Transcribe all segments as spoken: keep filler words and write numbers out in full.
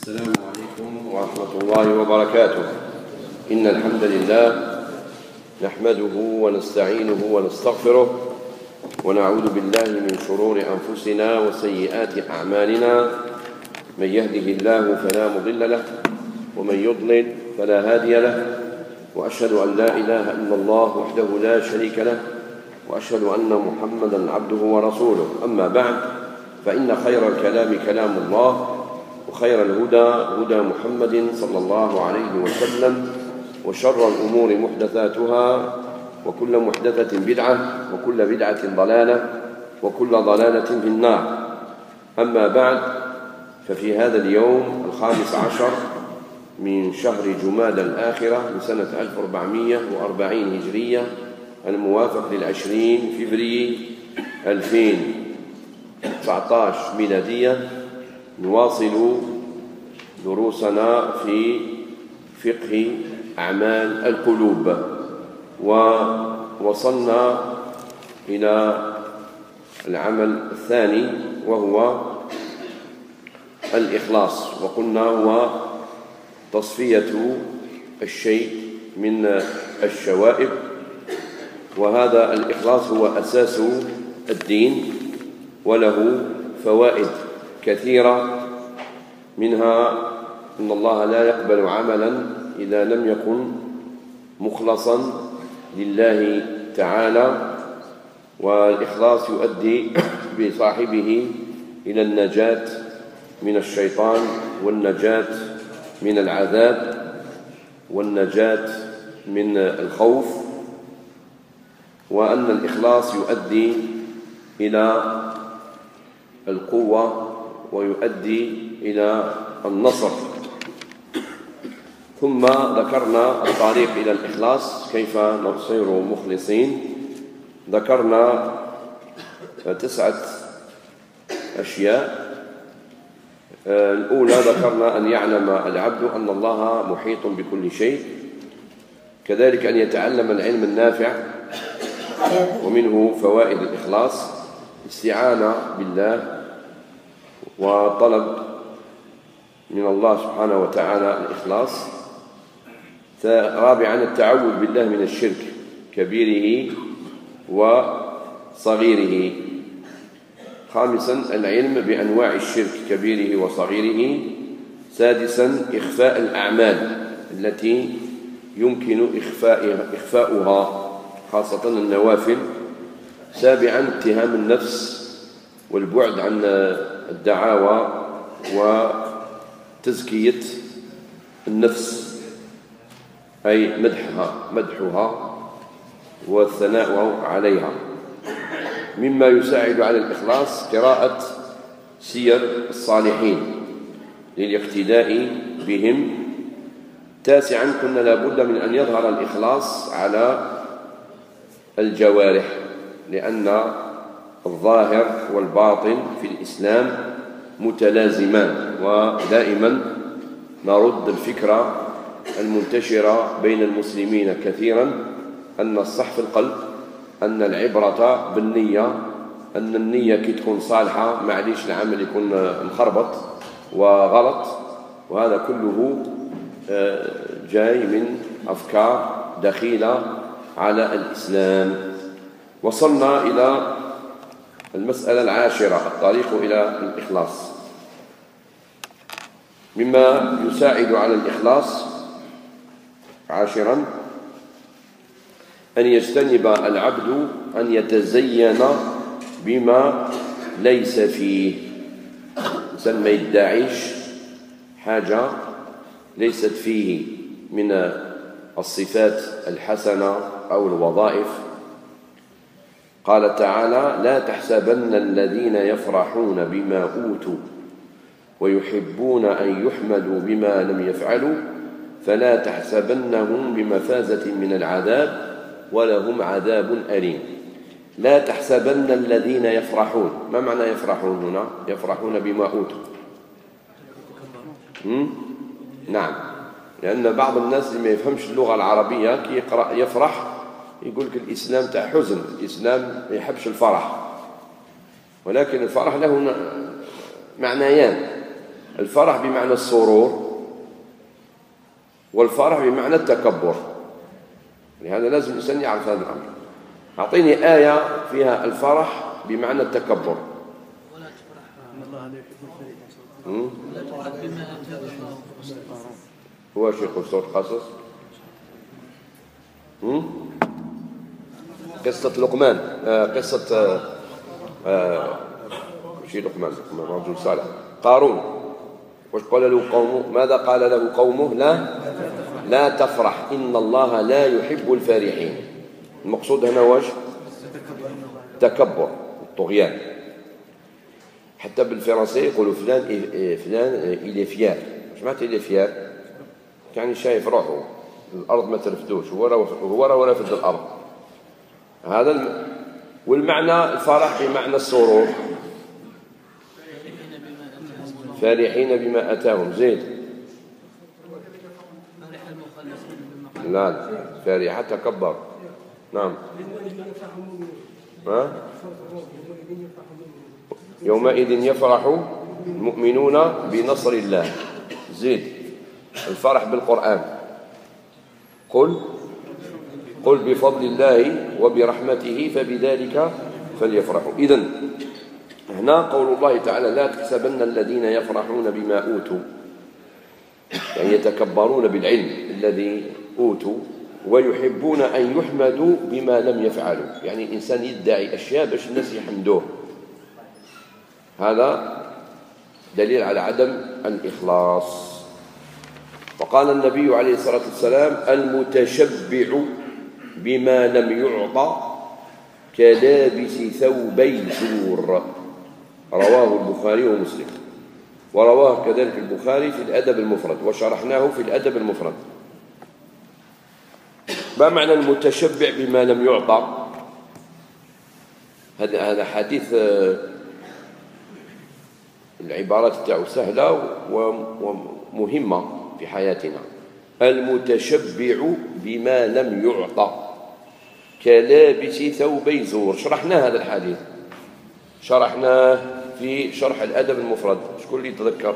السلام عليكم ورحمة الله وبركاته. إن الحمد لله نحمده ونستعينه ونستغفره ونعوذ بالله من شرور أنفسنا وسيئات أعمالنا. من يهده الله فلا مضل له ومن يضلل فلا هادي له، وأشهد أن لا إله إلا الله وحده لا شريك له، وأشهد أن محمدا عبده ورسوله. أما بعد، فإن خير الكلام كلام الله، وخير الهدى هدى محمد صلى الله عليه وسلم، وشر الأمور محدثاتها، وكل محدثة بدعة، وكل بدعة ضلالة، وكل ضلالة في النار. أما بعد، ففي هذا اليوم الخامس عشر من شهر جمادى الآخرة لسنة ألف وأربعمائة وأربعين هجرية، الموافق للعشرين فبراير ألفين وتسعة عشر ميلادية، نواصل دروسنا في فقه أعمال القلوب، ووصلنا إلى العمل الثاني وهو الإخلاص، وقلنا هو تصفية الشيء من الشوائب، وهذا الإخلاص هو أساس الدين، وله فوائد كثيرة، منها أن الله لا يقبل عملا إذا لم يكن مخلصا لله تعالى، والإخلاص يؤدي بصاحبه إلى النجاة من الشيطان، والنجاة من العذاب، والنجاة من الخوف، وأن الإخلاص يؤدي إلى القوة ويؤدي إلى النصر. ثم ذكرنا الطريق إلى الإخلاص، كيف نصير مخلصين. ذكرنا تسعة أشياء. الأولى ذكرنا أن يعلم العبد أن الله محيط بكل شيء، كذلك أن يتعلم العلم النافع، ومنه فوائد الإخلاص، استعانة بالله وطلب من الله سبحانه وتعالى الإخلاص. رابعا التعوذ بالله من الشرك كبيره وصغيره. خامسا العلم بأنواع الشرك كبيره وصغيره. سادسا إخفاء الأعمال التي يمكن إخفاء إخفاؤها، خاصة النوافل. سابعا اتهام النفس والبعد عن الدعاوى وتزكية النفس، أي مدحها مدحها والثناء عليها. مما يساعد على الإخلاص قراءة سير الصالحين للاقتداء بهم. تاسعا قلنا لابد من أن يظهر الإخلاص على الجوارح، لأن الظاهر والباطن في الإسلام متلازمان، ودائما نرد الفكرة المنتشرة بين المسلمين كثيرا أن الصح في القلب، أن العبرة بالنية، أن النية كي تكون صالحة معليش العمل يكون مخربط وغلط. وهذا كله جاي من أفكار دخيلة على الإسلام. وصلنا إلى المسألة العاشرة، الطريق إلى الإخلاص. مما يساعد على الإخلاص عاشرا أن يجتنب العبد أن يتزين بما ليس فيه. إنسان ما يدعيش حاجة ليست فيه من الصفات الحسنة أو الوظائف. قال تعالى: لا تحسبن الذين يفرحون بما أوتوا ويحبون أن يحمدوا بما لم يفعلوا فلا تحسبنهم بمفازة من العذاب ولهم عذاب أليم. لا تحسبن الذين يفرحون. ما معنى يفرحون هنا؟ يفرحون بما أوتوا. نعم، لأن بعض الناس اللي ما يفهمش اللغة العربية كي يقرأ يفرح يقول لك الإسلام تاع حزن، الإسلام ما يحبش الفرح، ولكن الفرح له معنيان. الفرح بمعنى السرور، والفرح بمعنى التكبر. لهذا لازم الإنسان يعرف هذا الأمر. أعطيني آية فيها الفرح بمعنى التكبر. ولا تفرح إن الله لا يحب الفرح. لا تفرح بما آتاك الله. هو شيخ سورة القصص. قصة لقمان، آه قصة آه آه شيء لقمان لقمان رجل صالح. قارون وش قال له قومه؟ ماذا قال له قومه؟ لا لا تفرح إن الله لا يحب الفارحين. المقصود هنا وش؟ تكبر الطغيان. حتى بالفرنسية يقولوا فلان فلان إلي فيار. مش معناتها إلي فيار؟ يعني شايف روحه الأرض ما ترفدوش، هو هو ولا فد الأرض. هذا الم... والمعنى الفرح بمعنى السرور، فرحين بما أتاهم. زيد لا فرحة تكبر. نعم ها؟ يومئذ يفرح المؤمنون بنصر الله. زيد الفرح بالقرآن. قل قل بفضل الله وبرحمته فبذلك فليفرحوا. إذن هنا قول الله تعالى لا تحسبن الذين يفرحون بما أوتوا، يعني يتكبرون بالعلم الذي أوتوا ويحبون أن يحمدوا بما لم يفعلوا. يعني الإنسان يدعي أشياء باش الناس يحمدوه، هذا دليل على عدم الإخلاص. وقال النبي عليه الصلاة والسلام المتشبع بما لم يعطى كلابس ثوبي زور. رواه البخاري ومسلم، ورواه كذلك البخاري في الأدب المفرد، وشرحناه في الأدب المفرد. ما معنى المتشبع بما لم يعطى؟ هذا هذا حديث العبارات تاعو سهلة ومهمة في حياتنا. المتشبع بما لم يعطى كلابس ثوبي زور. شرحنا هذا الحديث، شرحناه في شرح الأدب المفرد. شكون اللي يتذكر؟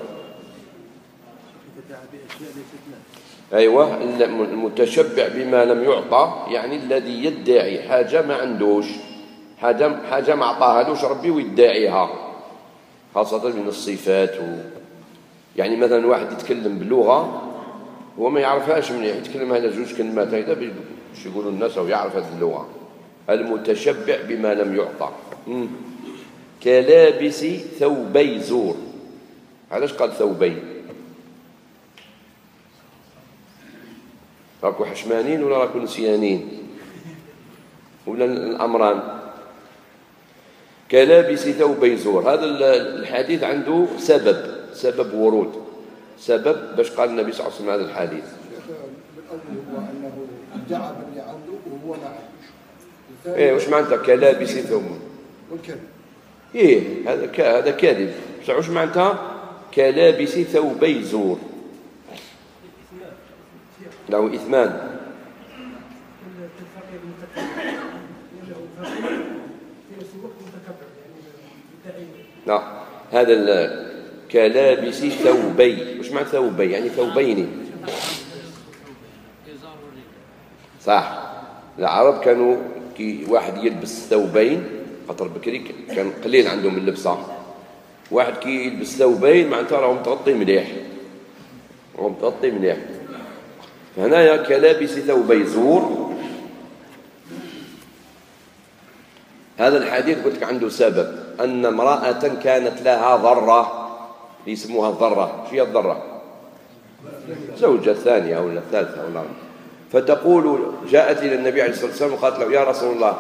أيوة، المتشبع بما لم يعطى يعني الذي يدعي حاجة ما عندوش، حاجة حاجة ما عطاهالوش ربي ويدعيها، خاصة من الصفات و... يعني مثلا واحد يتكلم بلغة هو ما يعرفهاش مليح، يتكلم على جوج كلمات هكذا باش يقولوا الناس أو يعرف هذه اللغة. المتشبع بما لم يعطى. مم. كلابس ثوبي زور. علاش قال ثوبي؟ راكو حشمانين ولا راكو نسيانين ولا الأمران؟ كلابس ثوبي زور. هذا الحديث عنده سبب، سبب ورود، سبب باش قال النبي صلى الله عليه وسلم هذا الحديث. الأول هو أنه ادعى باللي عنده وهو ما عندوش. إيه واش معناتها كلابس ثوب؟ والكذب. إيه هذا ك... هذا كاذب. بصح واش معناتها كلابس ثوبي زور؟ له إثمان. لا هذا كلابس ثوبي. واش معنى ثوبي؟ يعني ثوبين. صح. العرب كانوا كي واحد يلبس ثوبين، خاطر بكري كان قليل عندهم اللبسه، واحد كي يلبس ثوبين معناتها راهو متغطي مليح، راهو متغطي مليح. هنايا كلابس ثوبي زور. هذا الحديث قلت لك عنده سبب، أن امرأة كانت لها ضرة يسموها الضرة. شو هي الضرة؟ زوجة ثانية ولا ثالثة ولا، فتقول جاءت إلى النبي عليه الصلاة والسلام وقالت له يا رسول الله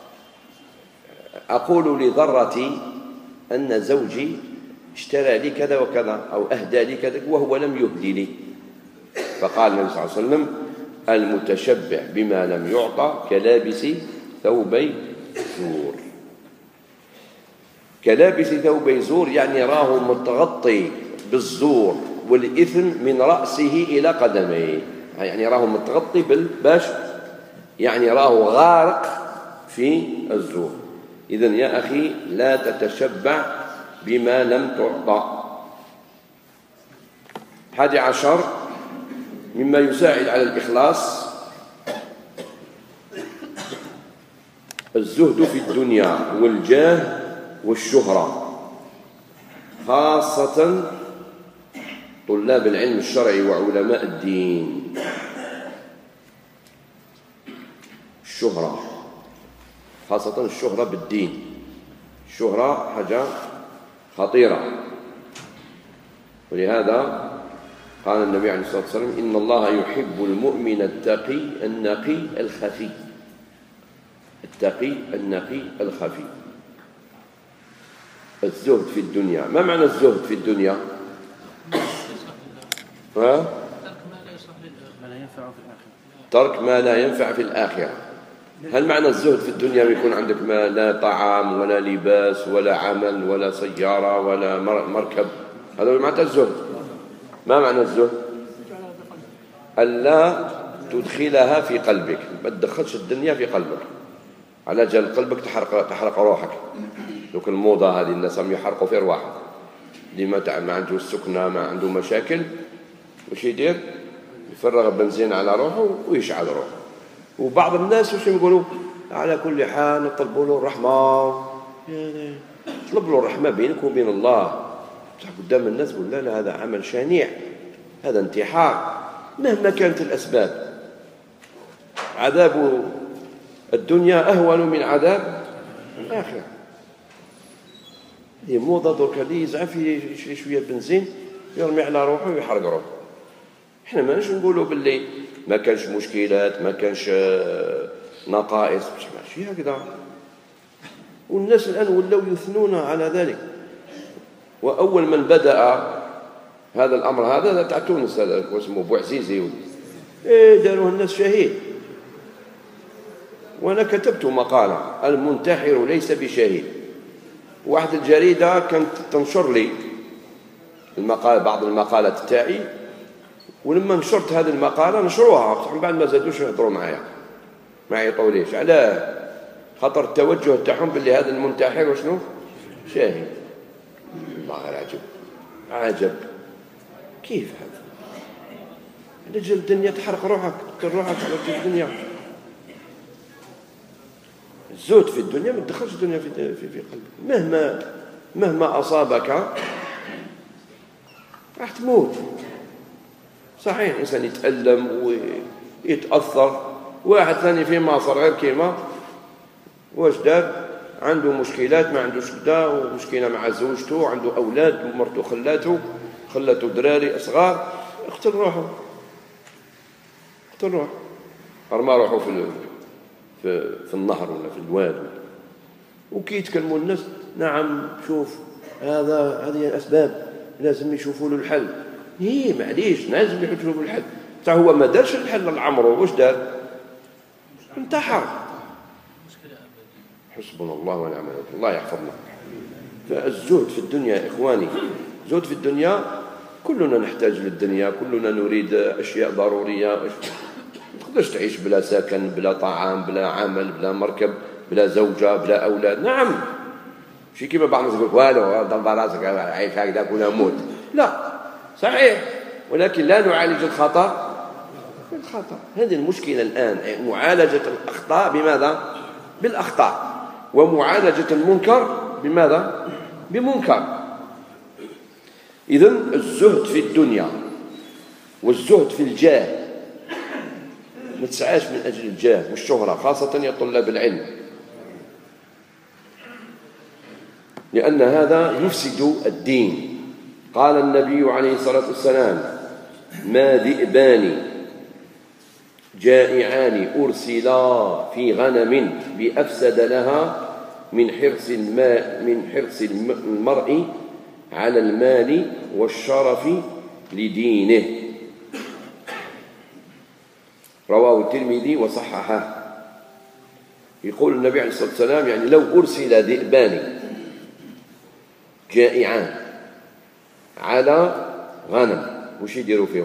أقول لضرتي أن زوجي اشترى لي كذا وكذا أو أهدى لي كذا وهو لم يهدي لي. فقال النبي صلى الله عليه وسلم المتشبع بما لم يعطى كلابس ثوبي زور. كلابس ثوبي زور يعني راه متغطي بالزور والإثم من رأسه إلى قدميه، يعني راه متغطي بالباش، يعني راه غارق في الزور. إذن يا أخي لا تتشبع بما لم تعطى. حادي عشر مما يساعد على الإخلاص الزهد في الدنيا والجاه والشهرة، خاصة طلاب العلم الشرعي وعلماء الدين. الشهرة خاصة الشهرة بالدين، الشهرة حاجة خطيرة، ولهذا قال النبي عليه الصلاة والسلام: إن الله يحب المؤمن التقي النقي الخفي. التقي النقي الخفي. الزهد في الدنيا، ما معنى الزهد في الدنيا؟ ها؟ ترك ما لا ينفع في الآخرة. هل معنى الزهد في الدنيا يكون عندك ما لا طعام ولا لباس ولا عمل ولا سيارة ولا مركب؟ هذا معنى الزهد. ما معنى الزهد؟ ألا تدخلها في قلبك، ما تدخلش الدنيا في قلبك، على جال قلبك تحرق تحرق روحك. دوك الموضة هذه الناس هم يحرقوا في رواحهم، اللي ما ما عنده السكنة ما عنده مشاكل، واش يدير؟ يفرغ بنزين على روحه ويشعل روحه. وبعض الناس واش يقولوا؟ على كل حال نطلبوا له الرحمة، يعني طلب له الرحمة بينك وبين الله. بصح قدام الناس قول لا لا هذا عمل شنيع، هذا انتحار مهما كانت الأسباب. عذاب الدنيا أهون من عذاب الآخرة. هي موضة درك اللي يزعف يشري شوية بنزين يرمي على روحه ويحرق روحه. احنا ماناش نقولوا باللي ما كانش مشكلات، ما كانش نقائص، ماشي هكذا. والناس الآن ولاو يثنون على ذلك. وأول من بدأ هذا الأمر هذا تاع تونس، هذا اسمه بوعزيزي، إيه داروه الناس شهيد. وأنا كتبت مقالة: المنتحر ليس بشهيد. واحد الجريدة كانت تنشر لي المقال، بعض المقالات تاعي، ولما نشرت هذه المقالة نشروها، من بعد ما زادوش يهضروا معايا، ما يعيطوليش. علاه؟ خاطر التوجه تاعهم باللي هذا المنتحر وشنو شاهد. الله العجب، عجب كيف هذا؟ رجل الدنيا تحرق روحك، تقتل روحك على الدنيا. الزهد في الدنيا، ما تدخلش الدنيا في في في قلبك. مهما مهما أصابك راح تموت. صحيح الإنسان يتألم ويتأثر. واحد ثاني في مصر غير كيما واش دار؟ عنده مشكلات، ما عندوش كدا، ومشكلة مع زوجته، عنده أولاد ومرته خلاته خلاته دراري صغار، اقتل روحه، اقتل روحه، رمى روحه في في في النهر ولا في الواد. وكي يتكلموا الناس: نعم شوف هذا هذه الأسباب لازم يشوفوا له الحل. هي معليش لازم يشوفوا له الحل. تاع هو ما دارش الحل لعمره، واش دار؟ انتحر. حسبنا الله ونعم الوكيل، الله يحفظنا. فالزهد في الدنيا يا إخواني، الزهد في الدنيا، كلنا نحتاج للدنيا، كلنا نريد أشياء ضرورية. ما تقدرش تعيش بلا سكن، بلا طعام، بلا عمل، بلا مركب، بلا زوجة، بلا أولاد. نعم شي كيما بعض الناس يقول والو ضرب راسك عايش هكذا ولا موت. لا صحيح، ولكن لا نعالج الخطأ بالخطأ. هذه المشكلة الآن، معالجة الأخطاء بماذا؟ بالأخطاء. ومعالجة المنكر بماذا؟ بمنكر. إذن الزهد في الدنيا والزهد في الجاه، ما تسعاش من أجل الجاه والشهرة، خاصة يا طلاب العلم، لأن هذا يفسد الدين. قال النبي عليه الصلاة والسلام: ما ذئبان جائعان أرسلا في غنم بأفسد لها من حرص الماء من حرص المرء على المال والشرف لدينه. رواه الترمذي وصححه. يقول النبي عليه الصلاة والسلام: يعني لو أرسل ذئبان جائعان على غنم، وش يديروا فيهم؟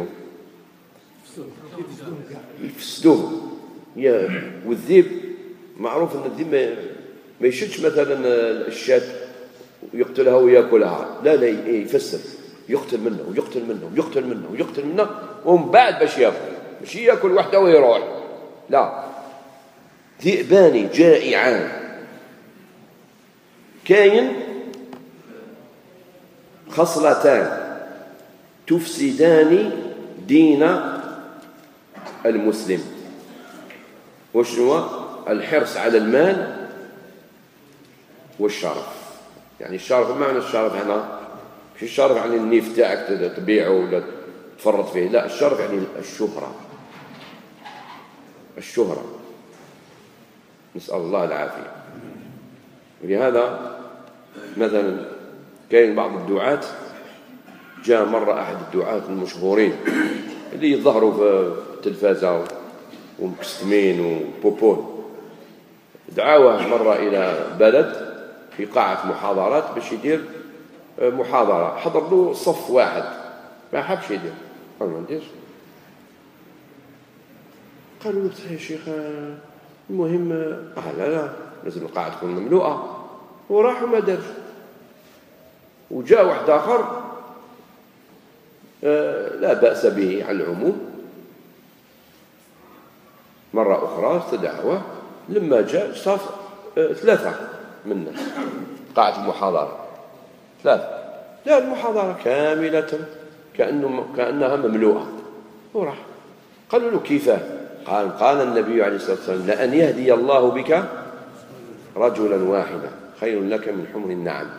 يفسدوه. والذئب معروف أن الذئب ما يشدش مثلا الشاة ويقتلها ويأكلها، لا لا يفسد. يقتل منه ويقتل منه ويقتل منه ويقتل منه، ومن بعد باش ياكل، مش ياكل وحده ويروح، لا، ذئبان جائعان. كاين خصلتان تفسدان دين المسلم، وشنو؟ الحرص على المال والشرف. يعني الشرف، ما معنى الشرف هنا؟ مش الشرف يعني النيف تاعك تبيعه ولا تفرط فيه، لا، الشرف يعني الشهرة. الشهرة، نسأل الله العافية. ولهذا مثلا كاين بعض الدعاة، جاء مرة أحد الدعاة المشهورين اللي يظهروا في التلفازة ومكستمين وبوبون، دعاوه مرة إلى بلد في قاعة محاضرات باش يدير محاضرة، حضر له صف واحد، ما حبش يدير، قال ما نديرش. قالوا له يا شيخ المهم، آه لا لا لازم القاعة تكون مملوءة، وراح وما دارش. وجاء واحد آخر آه لا بأس به على العموم، مرة أخرى استدعوه، لما جاء صاف آه ثلاثة منا قاعة المحاضرة، ثلاثة، لا المحاضرة كاملة كأنه كأنها مملوءة، وراح. قالوا له كيفاه؟ قال قال النبي عليه الصلاة والسلام: لأن يهدي الله بك رجلا واحدا خير لك من حمر النعم.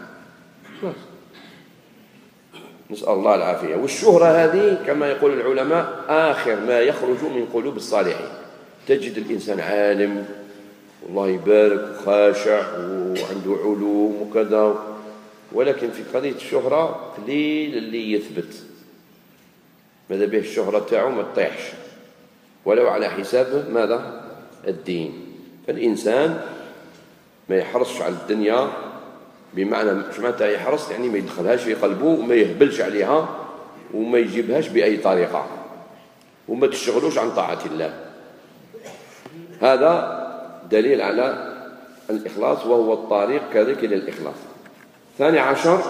نسأل الله العافية. والشهرة هذه كما يقول العلماء آخر ما يخرج من قلوب الصالحين. تجد الإنسان عالم والله يبارك وخاشع وعنده علوم وكذا، ولكن في قضية الشهرة قليل اللي يثبت، ماذا به الشهرة تاعه ما تطيحش ولو على حساب ماذا؟ الدين. فالإنسان ما يحرصش على الدنيا، بمعنى مش معناتها يحرص يعني ما يدخلهاش في قلبه وما يهبلش عليها وما يجيبهاش بأي طريقة وما تشغلوش عن طاعة الله. هذا دليل على الإخلاص، وهو الطريق كذلك إلى الإخلاص. ثاني عشر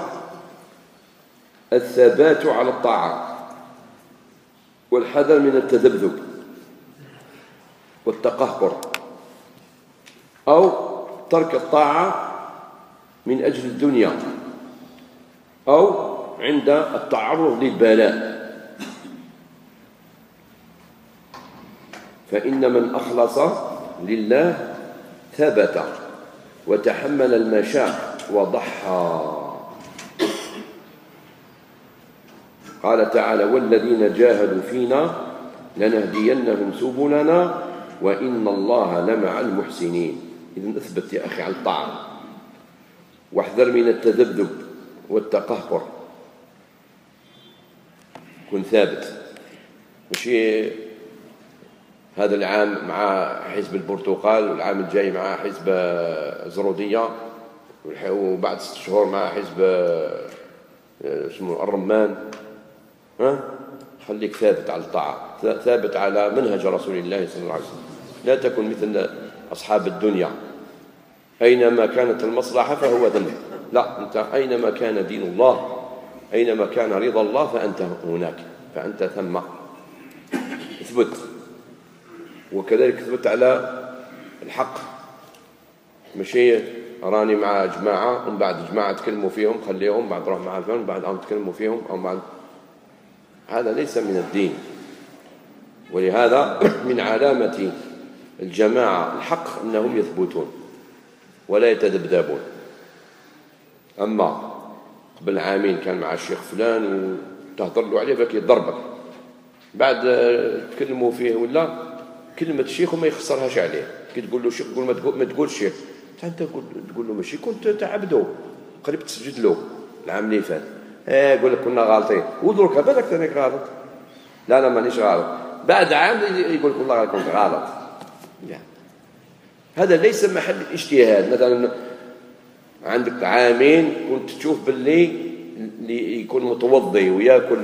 الثبات على الطاعة والحذر من التذبذب والتقهقر أو ترك الطاعة من أجل الدنيا أو عند التعرض للبلاء. فإن من أخلص لله ثبت وتحمل المشاق وضحى. قال تعالى: والذين جاهدوا فينا لنهدينهم سبلنا وإن الله لمع المحسنين. إذن اثبت يا أخي على الطاعة، واحذر من التذبذب والتقهقر، كن ثابت. ماشي هذا العام مع حزب البرتقال والعام الجاي مع حزب زرودية وبعد ست شهور مع حزب اسمه الرمان. ها؟ خليك ثابت على الطاعة، ثابت على منهج رسول الله صلى الله عليه وسلم. لا تكن مثل أصحاب الدنيا، أينما كانت المصلحة فهو ذنب. لا، أنت أينما كان دين الله، أينما كان رضا الله، فأنت هناك، فأنت ثم. اثبت، وكذلك اثبت على الحق. ماشي راني مع جماعة ومن بعد جماعة تكلموا فيهم خليهم، بعد روح مع الفن بعد عم تكلموا فيهم أو بعد، هذا ليس من الدين. ولهذا من علامة الجماعة الحق أنهم يثبتون ولا يتذبذبون. أما قبل عامين كان مع الشيخ فلان وتهضر له عليه فكي يضربك، بعد تكلموا فيه ولا كلمة الشيخ وما يخسرهاش عليه، كي تقول له شيخ تقول ما تقول ما تقولش شيخ، أنت تقول له ماشي كنت تعبده قريب تسجد له العام اللي فات، اه يقول لك كنا غالطين ودرك بالك ثاني غلط. لا لا مانيش غلط، بعد عام يقول لك والله كنت غلط. يعني هذا ليس محل الاجتهاد. مثلا عندك عامين كنت تشوف باللي اللي يكون متوضي وياكل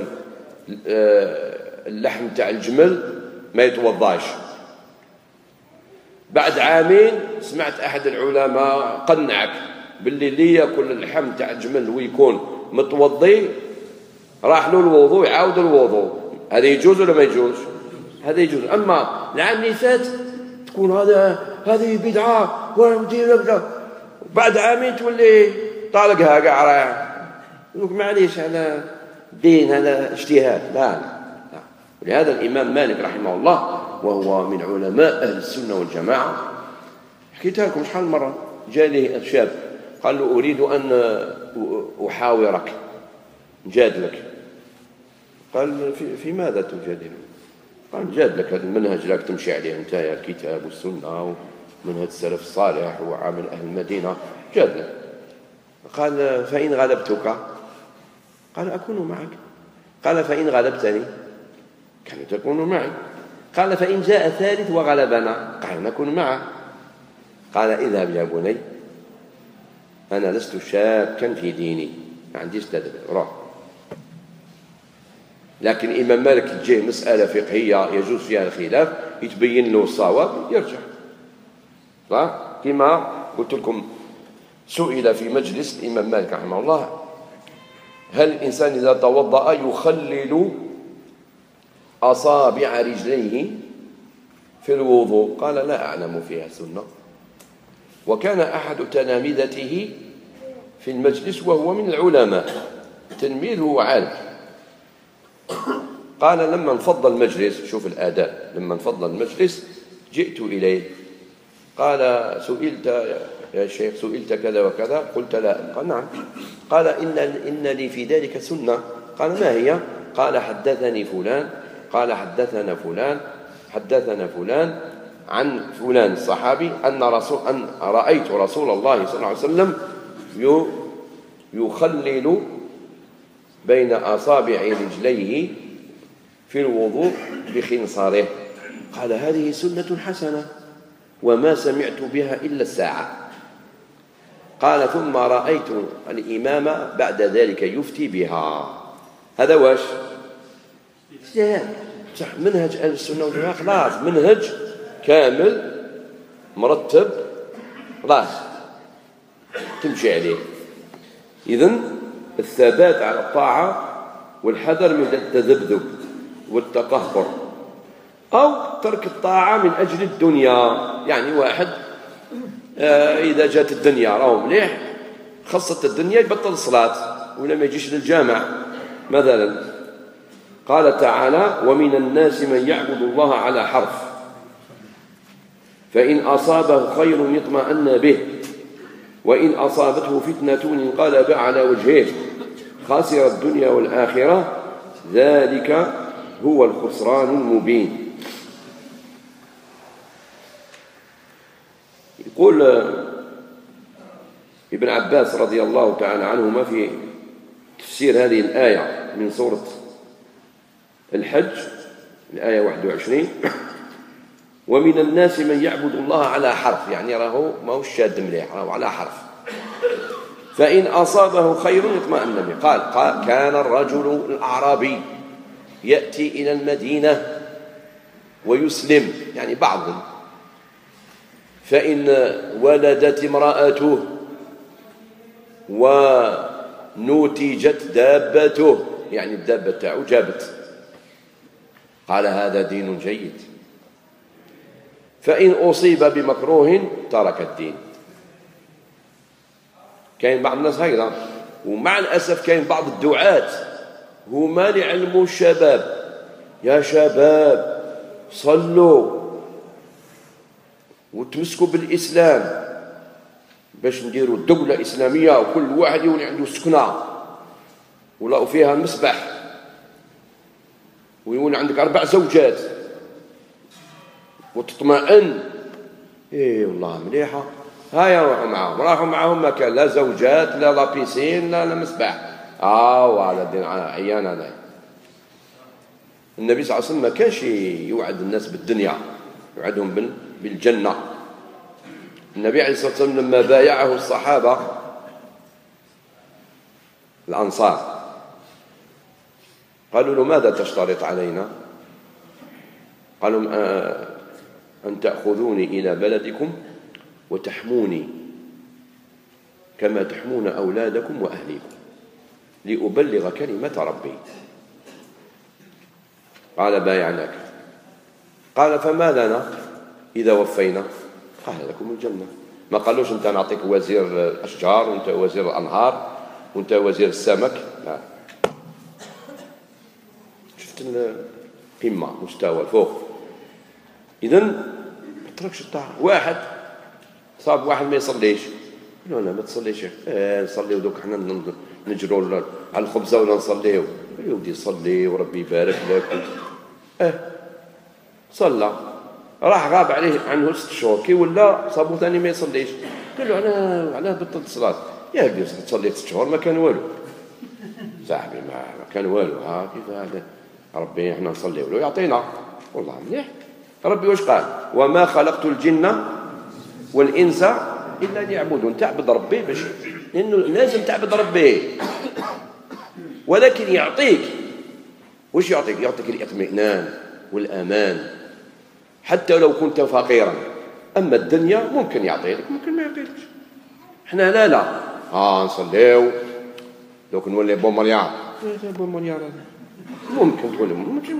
اللحم تاع الجمل ما يتوضاش، بعد عامين سمعت أحد العلماء قنعك باللي اللي ياكل اللحم تاع الجمل ويكون متوضي راح له الوضوء يعاود الوضوء، هذا يجوز ولا ما يجوز؟ هذا يجوز. أما العام اللي فات تكون هذا هذه بدعة وندير بدعة، بعد عامين تولي طالقها كاع راه يقول معليش هذا دين، هذا اجتهاد. لا لا, لا. ولهذا الإمام مالك رحمه الله وهو من علماء أهل السنة والجماعة، حكيتها لكم شحال مرة، جاء له شاب قال له أريد أن أحاورك نجادلك. قال في, في ماذا تجادل؟ قال نجادلك هذا المنهج راك تمشي عليه أنت، يا الكتاب والسنة ومنهج السلف الصالح وعامل أهل المدينة، جادلك. قال فإن غلبتك؟ قال أكون معك. قال فإن غلبتني؟ قال تكون معي. قال فإن جاء ثالث وغلبنا؟ قال نكون معه. قال اذهب يا بني، أنا لست شاكا في ديني، ما عنديش تدبير، روح. لكن الإمام مالك تجيه مسألة فقهية يجوز فيها الخلاف، يتبين له الصواب يرجع. صح؟ كما قلت لكم سئل في مجلس الإمام مالك رحمه الله هل الإنسان إذا توضأ يخلل أصابع رجليه في الوضوء؟ قال لا أعلم فيها سنة. وكان أحد تلامذته في المجلس وهو من العلماء، تلميذه عالم. قال لما انفض المجلس، شوف الآداب، لما انفض المجلس جئت إليه، قال سئلت يا شيخ، سئلت كذا وكذا؟ قلت لا. قال نعم. قال إن, إن لي في ذلك سنة. قال ما هي؟ قال حدثني فلان، قال حدثنا فلان، حدثنا فلان عن فلان الصحابي أن رسول أن رأيت رسول الله صلى الله عليه وسلم يخلل بين أصابع رجليه في الوضوء بخنصره. قال هذه سنة حسنة وما سمعت بها إلا الساعة. قال ثم رأيت الإمام بعد ذلك يفتي بها. هذا واش؟ صح، منهج أهل السنة والجماعة، خلاص منهج كامل مرتب، خلاص تمشي عليه. إذن الثبات على الطاعة والحذر من التذبذب والتقهقر، أو ترك الطاعة من أجل الدنيا. يعني واحد آه إذا جات الدنيا راهو مليح، خاصة الدنيا يبطل الصلاة ولا ما يجيش للجامع مثلا. قال تعالى ومن الناس من يعبد الله على حرف فإن أصابه خير يطمئن به وإن أصابته فتنة انقلب على وجهه خسر الدنيا والآخرة ذلك هو الخسران المبين. يقول ابن عباس رضي الله تعالى عنهما في تفسير هذه الآية من سورة الحج الآية واحد وعشرين ومن الناس من يعبد الله على حرف، يعني راهو ما هو الشاد مليح، راهو على حرف. فإن أصابه خير يطمئن به. قال, قال كان الرجل الأعرابي يأتي إلى المدينة ويسلم، يعني بعضهم، فإن ولدت امرأته ونتجت دابته، يعني الدابة تاعو جابت، قال هذا دين جيد. فإن أصيب بمكروه ترك الدين. كاين بعض الناس هكذا، ومع الأسف كاين بعض الدعاة هما اللي علموا الشباب، يا شباب صلوا وتمسكوا بالإسلام باش نديروا دولة إسلامية وكل واحد يولي عنده سكنة ولا فيها المسبح ويولي عندك أربع زوجات وتطمئن. إيه والله مليحة، هاي روحوا معهم، راحوا معهم ما كان لا زوجات لا لابيسين لا لا مسبح. آه وعلى الدين عيان هذا. النبي صلى الله عليه وسلم ما كانش يوعد الناس بالدنيا، يوعدهم بالجنة. النبي عليه الصلاة والسلام لما بايعه الصحابة الأنصار قالوا له ماذا تشترط علينا؟ قالوا أن تأخذوني إلى بلدكم وتحموني كما تحمون أولادكم وأهليكم. لأبلغ كلمة ربي. قال بايعناك. قال فما لنا إذا وفينا؟ قال لكم الجنة. ما قالوش أنت نعطيك وزير الأشجار وأنت وزير الأنهار وأنت وزير السمك، لا. شفت القمة، مستوى الفوق. إذن ما تركش الطاعة. واحد صاب واحد ما يصليش، لا لا ما تصليش، اه نصليو دوك حنا نجروا على الخبزة ولا نصليو. قال ودي صلي وربي يبارك لك. اه صلى، راح غاب عليه عنه ست شهور، كي ولا صابو ثاني ما يصليش. قال له انا علاه بطلت الصلاة. يا ابني تصلي ست شهور ما كان والو صاحبي، ما, ما كان والو. ها كيف هذا؟ ربي احنا نصليو له يعطينا. والله مليح. ربي واش قال؟ وما خلقت الجن والانس الا ليعبدون. تعبد ربي باش، لانه لازم تعبد ربي، ولكن يعطيك. وش يعطيك؟ يعطيك الاطمئنان والامان حتى لو كنت فقيرا. اما الدنيا ممكن يعطيك ممكن ما يعطيكش. احنا لا لا اه نصليو دوك نولي بون مليار. بون مليار ممكن تقول ممكن،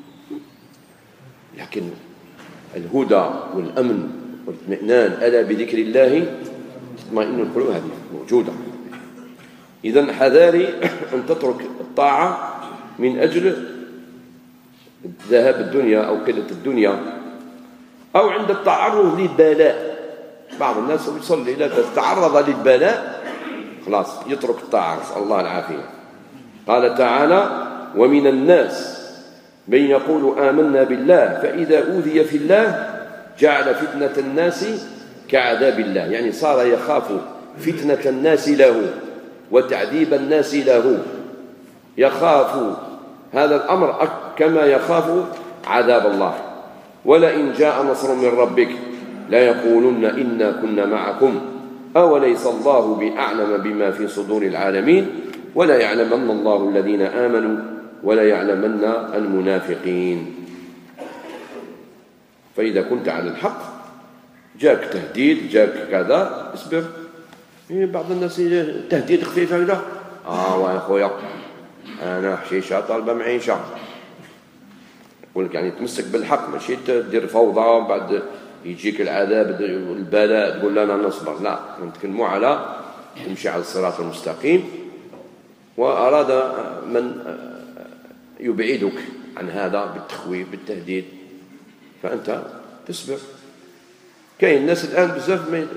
لكن الهدى والامن والاطمئنان الا بذكر الله تطمئن القلوب، هذه موجوده. اذا حذاري ان تترك الطاعه من اجل ذهاب الدنيا او قله الدنيا، او عند التعرض للبلاء. بعض الناس يصلي لا بس تعرض للبلاء خلاص يترك الطاعه، نسال الله العافيه. قال تعالى ومن الناس من يقول آمنا بالله فإذا أوذي في الله جعل فتنة الناس كعذاب الله. يعني صار يخاف فتنة الناس له وتعذيب الناس له، يخاف هذا الأمر كما يخاف عذاب الله. ولئن جاء نصر من ربك لا يقولن إنا كنا معكم أوليس الله بأعلم بما في صدور العالمين ولا يعلمن الله الذين آمنوا ولا يعلمن المنافقين. فإذا كنت على الحق جاك تهديد جاك كذا اصبر. بعض الناس تهديد خفيف هكذا، اه يا خويا انا حشيشه طالبه معيشه، يقول لك يعني تمسك بالحق ماشي تدير فوضى بعد يجيك العذاب والبلاء تقول لا انا نصبر. لا، نتكلموا على تمشي على الصراط المستقيم. وأراد من يبعدك عن هذا بالتخويف بالتهديد فأنت تصبر. كاين الناس الآن بزاف ما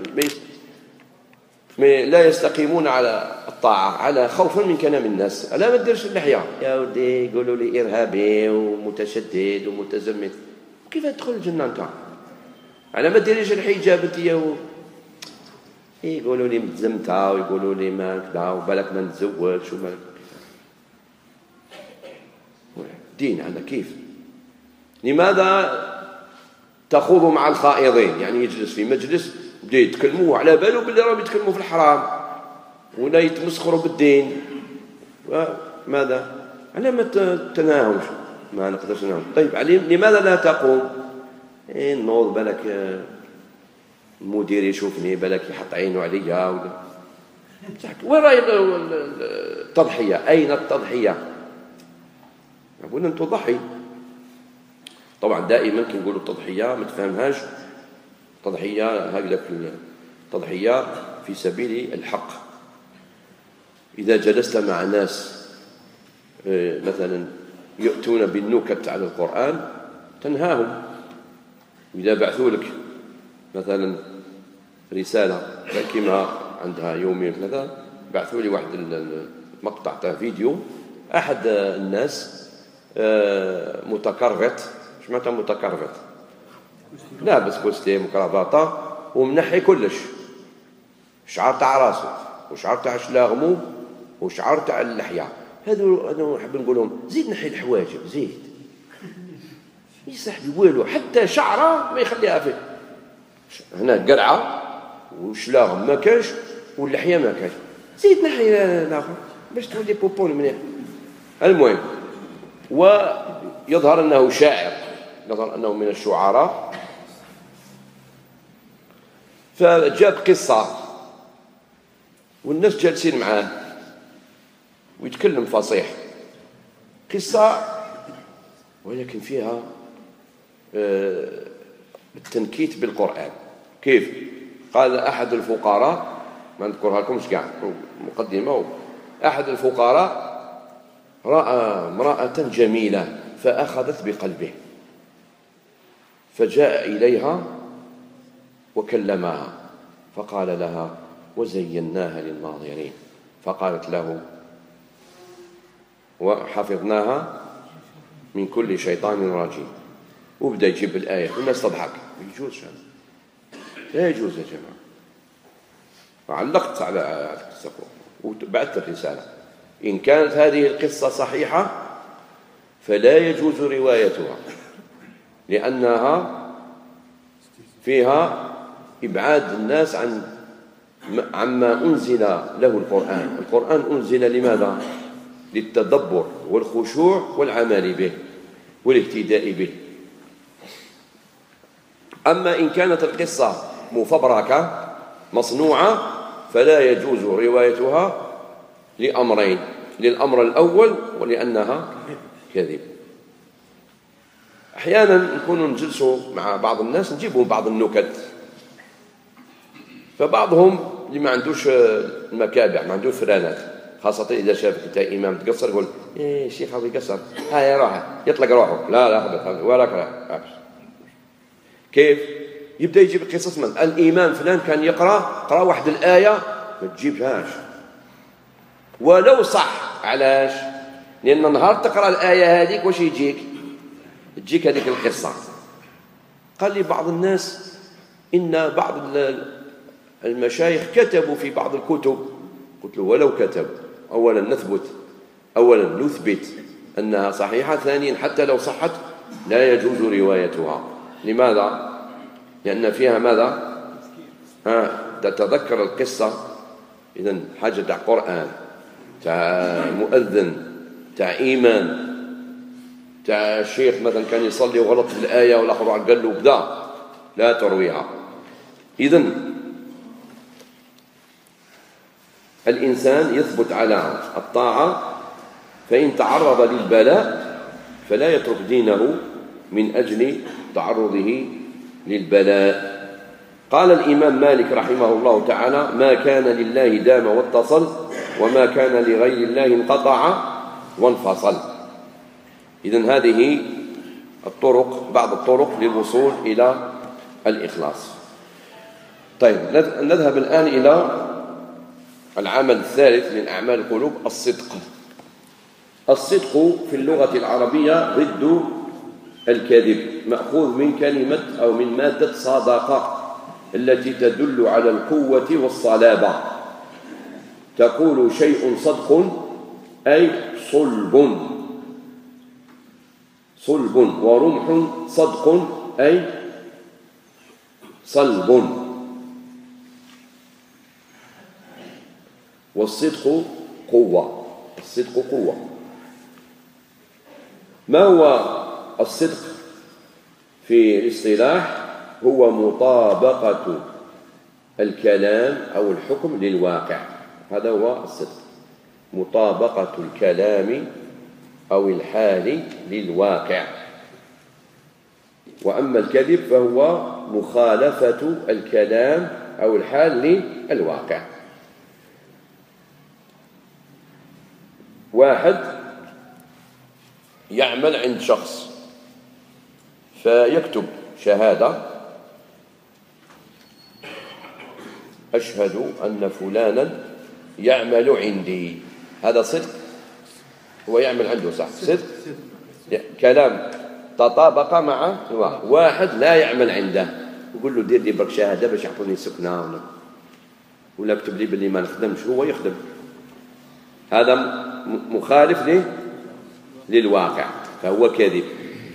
ما لا يستقيمون على الطاعة على خوفا من كلام الناس. ألا ما تديرش اللحية يا ودي، يقولوا لي إرهابي ومتشدد ومتزمت، كيف تدخل الجنة أنت؟ على ما ديريش الحجاب أنت يا يقولوا لي متزمتة ويقولوا لي ما كذا وبالك ما نتزوجش وما دين. هذا كيف؟ لماذا تخوض مع الخائضين؟ يعني يجلس في مجلس بدا يتكلموا على باله باللي راهم يتكلموا في الحرام ولا يتمسخروا بالدين. ماذا؟ على ما تناهمش ما نقدرش نناهم. طيب لماذا لا تقوم؟ إيه نوض بالك المدير يشوفني بالك يحط عينه عليا ولا وين راهي التضحية؟ أين التضحية؟ أقول أن تضحي. طبعا دائما كي نقولوا التضحية ما تفهمهاش تضحية هكذا، التضحية في سبيل الحق. إذا جلست مع ناس مثلا يؤتون بالنكت على القرآن تنهاهم، وإذا بعثوا لك مثلا رسالة كما عندها يومين ثلاثة، بعثوا لي واحد المقطع تاع فيديو أحد الناس متكرفت. اش معناتها متكرفت؟ لابس كوستيم وكرافاطة ومنحي كلش، شعر تاع راسه وشعر تاع شلاغمو وشعر تاع اللحية. هذو أنا نحب نقول لهم زيد نحي الحواجب زيد يصاحبي والو، حتى شعره ما يخليها فيه. هنا قرعة وشلاغم ما كاش واللحية ما كاش، زيد نحي الآخر باش تولي بوبون مليح. المهم، ويظهر أنه شاعر، يظهر أنه من الشعراء. فجاب قصة والناس جالسين معاه، ويتكلم فصيح. قصة ولكن فيها التنكيت بالقرآن. كيف؟ قال أحد الفقراء، ما نذكرها لكمش كاع مقدمة، أحد الفقراء رأى امرأة جميلة فأخذت بقلبه، فجاء إليها وكلمها فقال لها: وزيناها للناظرين. فقالت له: وحفظناها من كل شيطان رجيم. وبدأ يجيب الآية والناس تضحك. ما يجوزش هذا، لا يجوز يا جماعة. علقت على القصة وبعثت الرسالة: إن كانت هذه القصة صحيحة فلا يجوز روايتها، لأنها فيها إبعاد الناس عن عما أنزل له القرآن. القرآن أنزل لماذا؟ للتدبر والخشوع والعمل به والاهتداء به. أما إن كانت القصة مفبركة مصنوعة فلا يجوز روايتها لأمرين: للأمر الأول ولأنها كذب. أحيانا نكون نجلسوا مع بعض الناس نجيبهم بعض النكت، فبعضهم اللي ما عندوش المكابع، ما عندوش فرانات، خاصة إذا شافك أنت إمام تقصر يقول: إيه شيخ هذا يقصر، هاي روحه، يطلق روحه، لا لا ولا كلا. كيف؟ يبدأ يجيب قصص من الإمام فلان كان يقرأ قرأ واحد الآية ما تجيبهاش ولو صح. علاش؟ لأن نهار تقرأ الآية هذيك واش يجيك؟ تجيك هذيك القصة. قال لي بعض الناس إن بعض المشايخ كتبوا في بعض الكتب. قلت له: ولو كتب، أولا نثبت أولا نثبت أنها صحيحة، ثانيا حتى لو صحت لا يجوز روايتها. لماذا؟ لأن فيها ماذا؟ ها تتذكر القصة. إذن حاجة تاع قرآن، تاع مؤذن، تاع إيمان، تاع الشيخ مثلا كان يصلي وغلط في الآية والآخر قال له بدا، لا ترويها. إذن الإنسان يثبت على الطاعة، فإن تعرض للبلاء فلا يترك دينه من أجل تعرضه للبلاء. قال الإمام مالك رحمه الله تعالى: ما كان لله دام واتصل، وما كان لغير الله انقطع وانفصل. إذن هذه الطرق، بعض الطرق للوصول إلى الإخلاص. طيب نذهب الآن إلى العمل الثالث من أعمال القلوب: الصدق. الصدق في اللغة العربية ضد الكذب، مأخوذ من كلمة أو من مادة صادقة التي تدل على القوة والصلابة. تقول شيء صدق أي صلب، صلب، ورمح صدق أي صلب. والصدق قوة، الصدق قوة. ما هو الصدق في الاصطلاح؟ هو مطابقة الكلام أو الحكم للواقع. هذا هو الصدق، مطابقة الكلام أو الحال للواقع. وأما الكذب فهو مخالفة الكلام أو الحال للواقع. واحد يعمل عند شخص فيكتب شهادة: أشهد أن فلانا يعمل عندي. هذا صدق، هو يعمل عنده صح، صدق، كلام تطابق مع واحد لا يعمل عنده. يقول له: دير لي برك شهادة باش يعطوني سكنة، ولا ولا اكتب لي باللي ما نخدمش، هو يخدم. هذا مخالف له للواقع، فهو كاذب.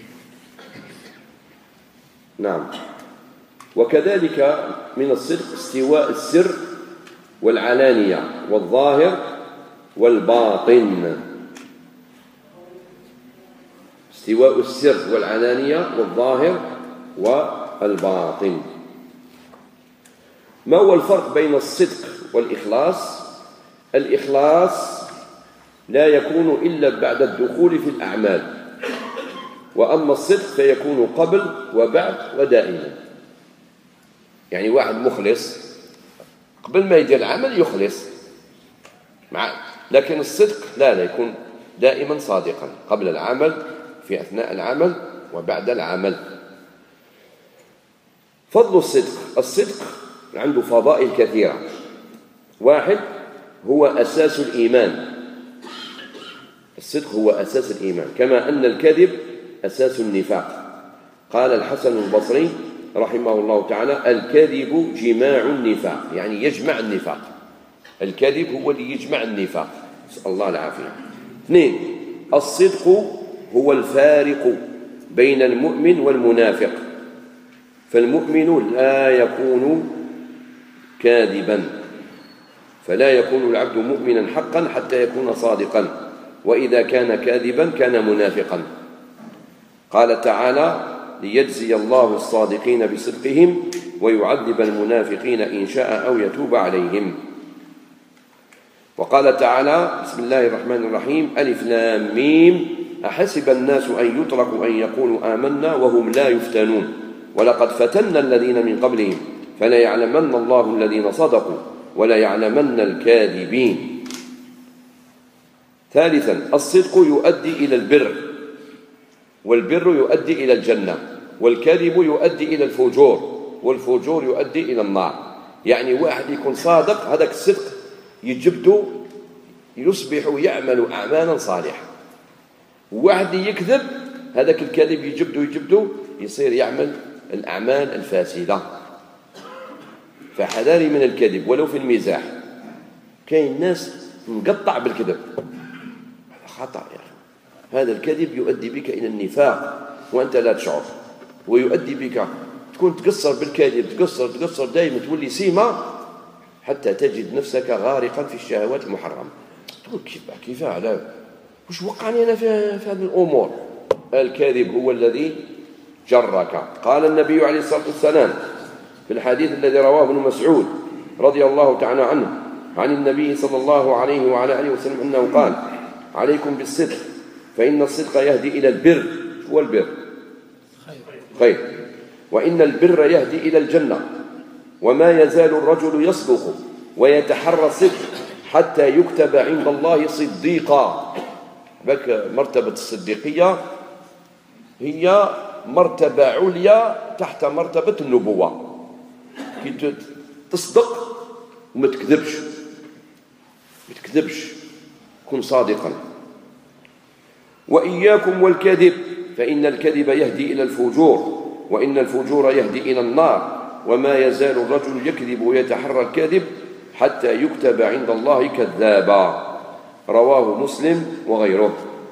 نعم. وكذلك من الصدق استواء السر والعلانية والظاهر والباطن. استواء السر والعلانية والظاهر والباطن. ما هو الفرق بين الصدق والإخلاص؟ الإخلاص لا يكون إلا بعد الدخول في الأعمال، وأما الصدق فيكون قبل وبعد ودائما. يعني واحد مخلص قبل ما يدير العمل يخلص مع، لكن الصدق لا لا يكون دائما صادقا قبل العمل، في أثناء العمل وبعد العمل. فضل الصدق، الصدق عنده فضائل كثيرة. واحد، هو أساس الإيمان. الصدق هو أساس الإيمان، كما أن الكذب أساس النفاق. قال الحسن البصري رحمه الله تعالى: الكذب جماع النفاق، يعني يجمع النفاق. الكذب هو اللي يجمع النفاق، نسأل الله العافية. اثنين، الصدق هو الفارق بين المؤمن والمنافق، فالمؤمن لا يكون كاذبا، فلا يكون العبد مؤمنا حقا حتى يكون صادقا، وإذا كان كاذبا كان منافقا. قال تعالى: ليجزي الله الصادقين بصدقهم ويعذب المنافقين إن شاء أو يتوب عليهم. وقال تعالى: بسم الله الرحمن الرحيم: ألف لام ميم أحسب الناس أن يتركوا أن يقولوا آمنا وهم لا يفتنون ولقد فتنا الذين من قبلهم فلا يعلمن الله الذين صدقوا ولا يعلمن الكاذبين. ثالثا، الصدق يؤدي إلى البر، والبر يؤدي إلى الجنة، والكذب يؤدي إلى الفجور، والفجور يؤدي إلى النار. يعني واحد يكون صادق، هذاك الصدق يجبده يصبح يعمل أعمالا صالحة. وواحد يكذب، هذاك الكذب يجبده يجبده يصير يعمل الأعمال الفاسدة. فحذاري من الكذب ولو في المزاح. كاين ناس مقطع بالكذب، هذا خطأ يا أخي. هذا الكذب يؤدي بك إلى النفاق وأنت لا تشعر، ويؤدي بك تكون تقصر بالكذب، تقصر تقصر دائما، تولي سيما حتى تجد نفسك غارقا في الشهوات المحرمة. تقول كيف كيف على وش وقعني أنا في, في هذه الأمور؟ الكذب هو الذي جرك. قال النبي عليه الصلاة والسلام في الحديث الذي رواه ابن مسعود رضي الله تعالى عنه عن النبي صلى الله عليه وعلى آله وسلم أنه قال: عليكم بالصدق فإن الصدق يهدي إلى البر. هو البر خير، وإن البر يهدي إلى الجنة، وما يزال الرجل يصدق ويتحرى الصدق حتى يكتب عند الله صديقا. بك مرتبة الصديقية هي مرتبة عليا تحت مرتبة النبوة، كي تصدق وما تكذبش، ما تكذبش، كن صادقا. وإياكم والكذب فإن الكذب يهدي إلى الفجور، وإن الفجور يهدي إلى النار، وما يزال الرجل يكذب ويتحرى الكذب حتى يكتب عند الله كذابا. رواه مسلم وغيره.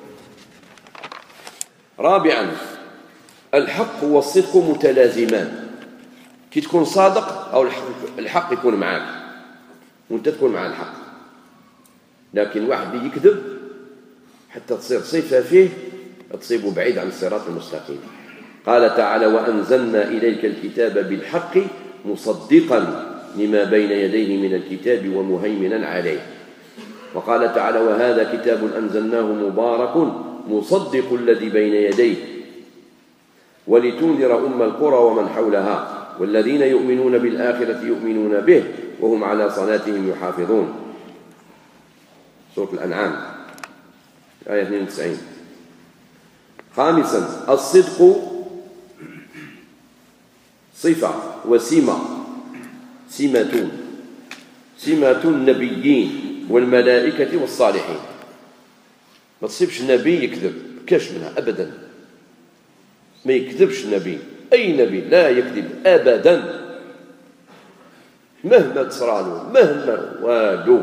رابعا، الحق والصدق متلازمان. كي تكون صادق أو الحق يكون معك وانت تكون مع الحق، لكن واحد يكذب حتى تصير صفة فيه تصيبه بعيد عن الصراط المستقيم. قال تعالى: وأنزلنا إليك الكتاب بالحق مصدقا لما بين يديه من الكتاب ومهيمنا عليه. وقال تعالى: وهذا كتاب أنزلناه مبارك مصدق الذي بين يديه ولتنذر أم القرى ومن حولها والذين يؤمنون بالآخرة يؤمنون به وهم على صلاتهم يحافظون. سورة الأنعام آية اثنين وتسعين. خامسا، الصدق صفة وسمة سمة سمة النبيين والملائكة والصالحين. ما تصيبش نبي يكذب، كاش منها أبدا، ما يكذبش نبي، أي نبي لا يكذب أبدا مهما تصرالو مهما والو.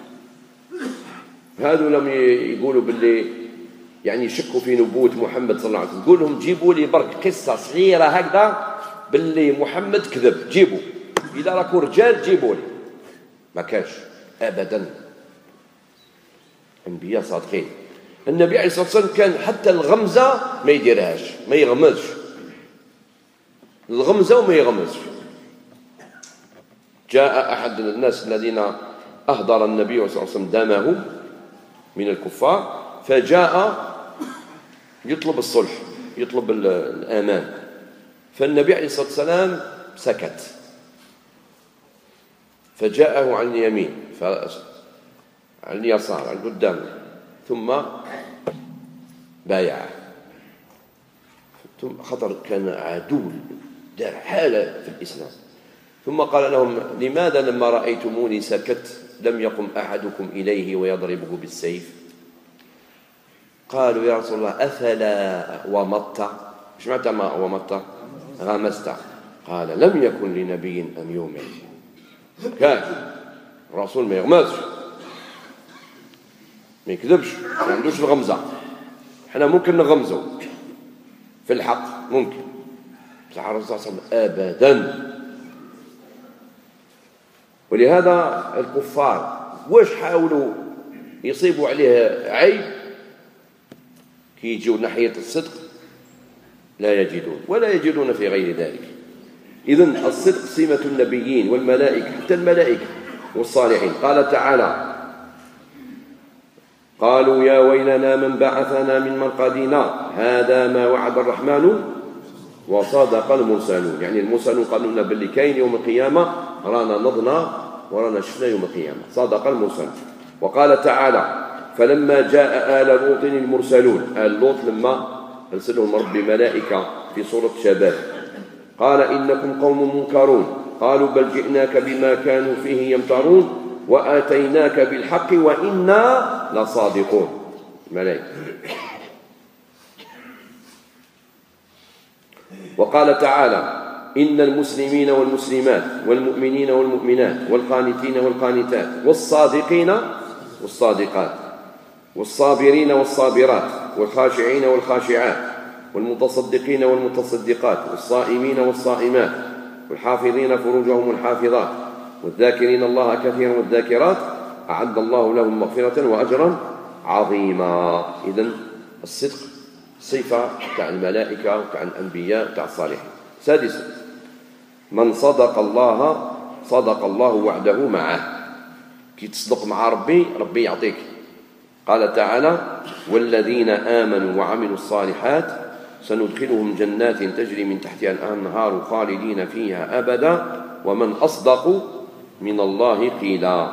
هذو لم يقولوا باللي يعني يشكوا في نبوة محمد صلى الله عليه وسلم، قول لهم جيبوا لي برك قصة صغيرة هكذا باللي محمد كذب، جيبوا إذا راكم رجال جيبوا لي. ما كاش أبدا، أنبياء صادقين. النبي عليه الصلاة والسلام كان حتى الغمزة ما يديرهاش، ما يغمزش الغمزة وما يغمزش. جاء أحد الناس الذين أهدر النبي صلى الله عليه وسلم دمه من الكفار، فجاء يطلب الصلح، يطلب الأمان. فالنبي عليه الصلاة والسلام سكت، فجاءه عن اليمين، عن اليسار، عن قدام، ثم بايعه. ثم خطر كان عدول، دار حالة في الإسلام. ثم قال لهم: لماذا لما رأيتموني سكت لم يقم أحدكم إليه ويضربه بالسيف؟ قالوا: يا رسول الله أفلا ومضت؟ ايش معنى ما ومضت؟ غمست. قال: لم يكن لنبي أن يؤمن. كان الرسول ما يغمزش، ما يكذبش، ما عندوش الغمزة. احنا ممكن نغمزه في الحق، ممكن، بس الرسول صلى الله عليه وسلم أبدا. ولهذا الكفار واش حاولوا يصيبوا عليه عيب، كي يجوا ناحية الصدق لا يجدون، ولا يجدون في غير ذلك. إذن الصدق سمة النبيين والملائكة، حتى الملائكة والصالحين. قال تعالى: قالوا يا ويلنا من بعثنا من مرقدنا هذا ما وعد الرحمن وصدق المرسلون. يعني المرسلون قالوا لنا باللي كاين يوم القيامة، رانا نضنا ورانا شفنا يوم القيامة، صدق المرسلون. وقال تعالى: فلما جاء آل لوط المرسلون، آل لوط لما أرسلهم ربي ملائكة في صورة شباب، قال: إنكم قوم منكرون. قالوا: بل جئناك بما كانوا فيه يمترون وآتيناك بالحق وإنا لصادقون. ملائكة. وقال تعالى: إن المسلمين والمسلمات والمؤمنين والمؤمنات والقانتين والقانتات والصادقين والصادقات والصابرين والصابرات والخاشعين والخاشعات والمتصدقين والمتصدقات والصائمين والصائمات والحافظين فروجهم والحافظات والذاكرين الله كثيرا والذاكرات أعد الله لهم مغفرة وأجرا عظيما. إذن الصدق صفة تاع الملائكة وتاع الأنبياء وتاع الصالحين. سادسا: من صدق الله صدق الله وعده معه. كي تصدق مع ربي، ربي يعطيك. قال تعالى: والذين آمنوا وعملوا الصالحات سندخلهم جنات تجري من تحتها الأنهار خالدين فيها أبدا ومن أصدق من الله قيلا.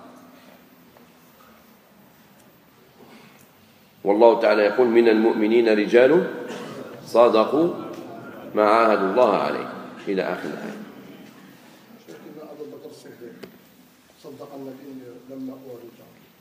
والله تعالى يقول: من المؤمنين رجال صدقوا ما عاهدوا الله عليه، إلى آخر الآية. أبو بكر الصديق صدق النبي لما أورد.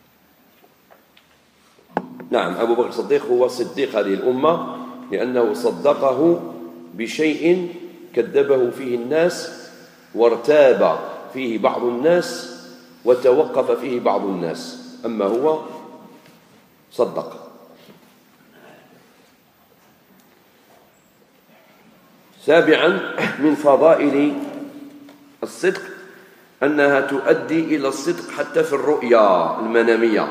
نعم، أبو بكر الصديق هو صديق هذه الأمة، لأنه صدقه بشيء كذبه فيه الناس وارتاب فيه بعض الناس وتوقف فيه بعض الناس، أما هو صدق. سابعا: من فضائل الصدق أنها تؤدي إلى الصدق حتى في الرؤيا المنامية.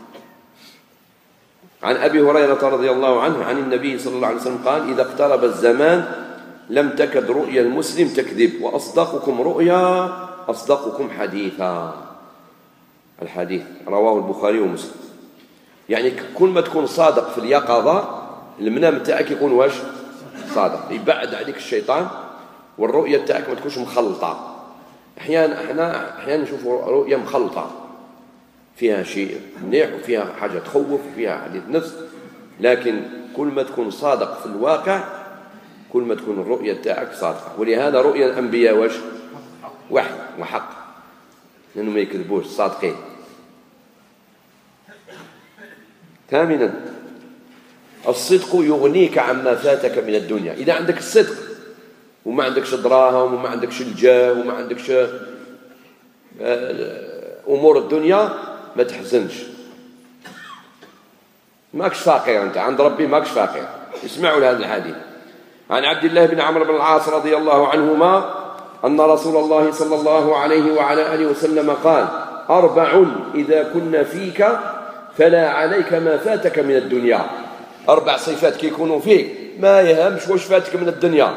عن أبي هريرة رضي الله عنه عن النبي صلى الله عليه وسلم قال: إذا اقترب الزمان لم تكد رؤيا المسلم تكذب، وأصدقكم رؤيا أصدقكم حديثا. الحديث رواه البخاري ومسلم. يعني كل ما تكون صادق في اليقظة، المنام تاعك يكون واش صادق، يبعد عليك الشيطان، والرؤية تاعك ما تكونش مخلطة. أحيانا احنا أحيانا نشوفوا رؤية مخلطة، فيها شيء مليح وفيها حاجة تخوف وفيها حديث نفس، لكن كل ما تكون صادق في الواقع كل ما تكون الرؤية تاعك صادقة. ولهذا رؤيا الأنبياء واش وحي وحق، لأنهم ما يكذبوش، صادقين. ثامنا: الصدق يغنيك عما فاتك من الدنيا. إذا عندك الصدق وما عندكش دراهم وما عندكش الجاه وما عندكش أمور الدنيا، ما تحزنش، ماكش فقير أنت عند ربي، ماكش فقير. اسمعوا لهذا الحديث. عن عبد الله بن عمرو بن العاص رضي الله عنهما أن رسول الله صلى الله عليه وعلى آله وسلم قال: أربع إذا كنا فيك فلا عليك ما فاتك من الدنيا. أربع صفات كي يكونوا فيك ما يهمش واش فاتك من الدنيا.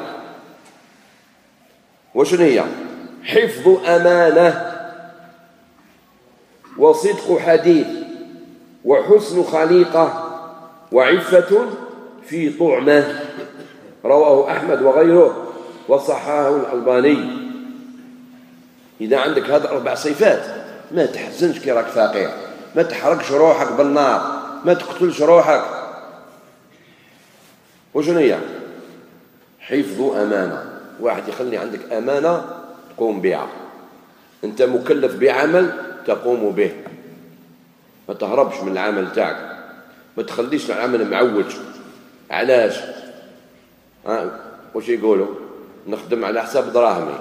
وشنو هي؟ حفظ أمانة، وصدق حديث، وحسن خليقة وعفة في طعمه. رواه أحمد وغيره وصححه الألباني. إذا عندك هذه أربع صفات ما تحزنش كي راك فقير، ما تحرقش روحك بالنار، ما تقتلش روحك. وشنو هي؟ حفظ أمانة. واحد يخلي عندك أمانة تقوم بها، أنت مكلف بعمل تقوم به، ما تهربش من العمل تاعك، ما تخليش العمل معوج. علاش؟ ها واش يقولوا؟ نخدم على حساب دراهمي،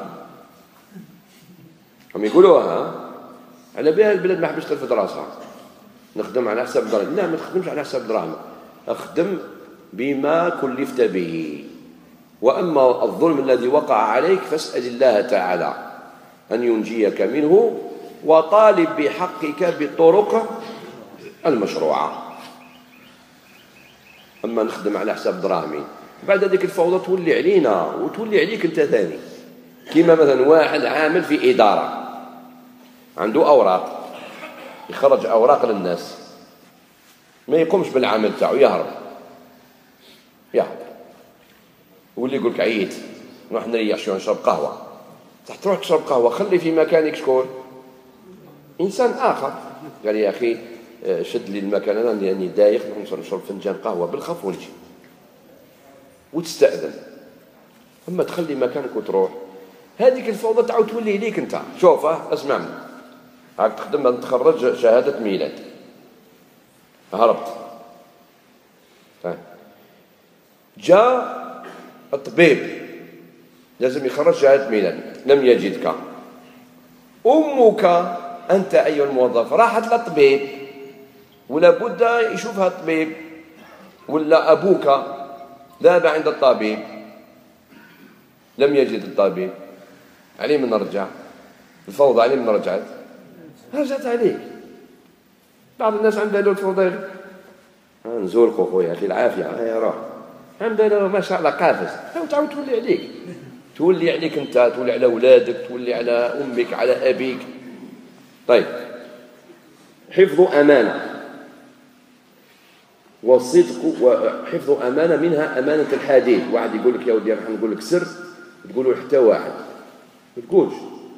هم يقولوها ها؟ على بها البلاد ما حبش تلفت راسها. نخدم على حساب دراهمي، لا ما تخدمش على حساب دراهمي، اخدم بما كلفت به. وأما الظلم الذي وقع عليك فاسأل الله تعالى أن ينجيك منه، وطالب بحقك بالطرق المشروعة. أما نخدم على حساب دراهمي بعد ذلك الفوضى تولي علينا وتولي عليك أنت ثاني. كما مثلا واحد عامل في إدارة عنده أوراق، يخرج أوراق للناس، ما يقومش بالعمل تاعو، يهرب يهرب واللي يقول لك عييت نروح نريح شويه نشرب قهوه. تحت تروح تشرب قهوه، خلي في مكانك شكون؟ انسان اخر. قال يا اخي شد لي المكان انا لاني دايخ، نشرب فنجان قهوه بالخف ونجي، وتستأذن. اما تخلي مكانك وتروح، هذيك الفوضى تعاود تولي ليك انت. شوف اسمع مني، راك تخدم تخرج شهاده ميلاد، هربت، جاء الطبيب لازم يخرج شهادة ميلاد، لم يجدك. أمك أنت أيها الموظف راحت للطبيب ولا بد يشوفها الطبيب، ولا أبوك ذهب عند الطبيب لم يجد الطبيب، عليه من رجع الفوضى، عليه من رجعت رجعت عليك. بعض الناس عندها له الفوضى، نزولكو خويا في العافية هيا روح، عندنا ما شاء الله قافز، تعاود تولي عليك، تولي عليك انت، تولي على اولادك، تولي على امك، على ابيك. طيب، حفظ امانه والصدق. وحفظ امانه منها امانه الحديث. واحد يقول لك يا ودي راح نقول لك سر، تقول له حتى واحد ما تقولش.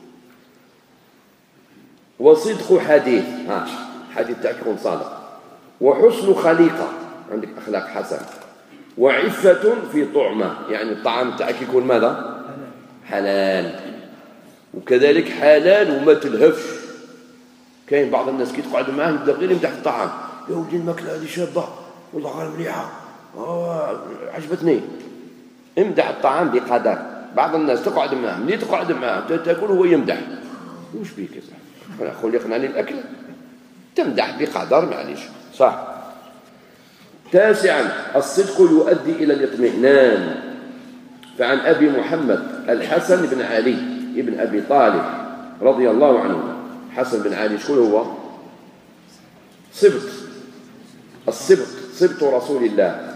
وصدق حديث، ها حديث تاعك يكون صادق. وحسن خليقه، عندك اخلاق حسنه. وعفة في طعمه، يعني الطعام تاعك يكون ماذا؟ حلال. وكذلك حلال وما تلهفش. كاين بعض الناس كي تقعد معاه يبدا غير يمدح الطعام، يا ولدي الماكله هذه شابه والله غير مليحه، اه عجبتني. امدح الطعام بقدر. بعض الناس تقعد معاه، ملي تقعد معاه تاكل وهو يمدح، واش بيك يا صاحبي؟ انا خلقنا للاكل، تمدح بقدر معليش صح. تاسعا الصدق يؤدي إلى الاطمئنان. فعن أبي محمد الحسن بن علي ابن أبي طالب رضي الله عنه. حسن بن علي شكون هو؟ صبت، الصبت صبت رسول الله.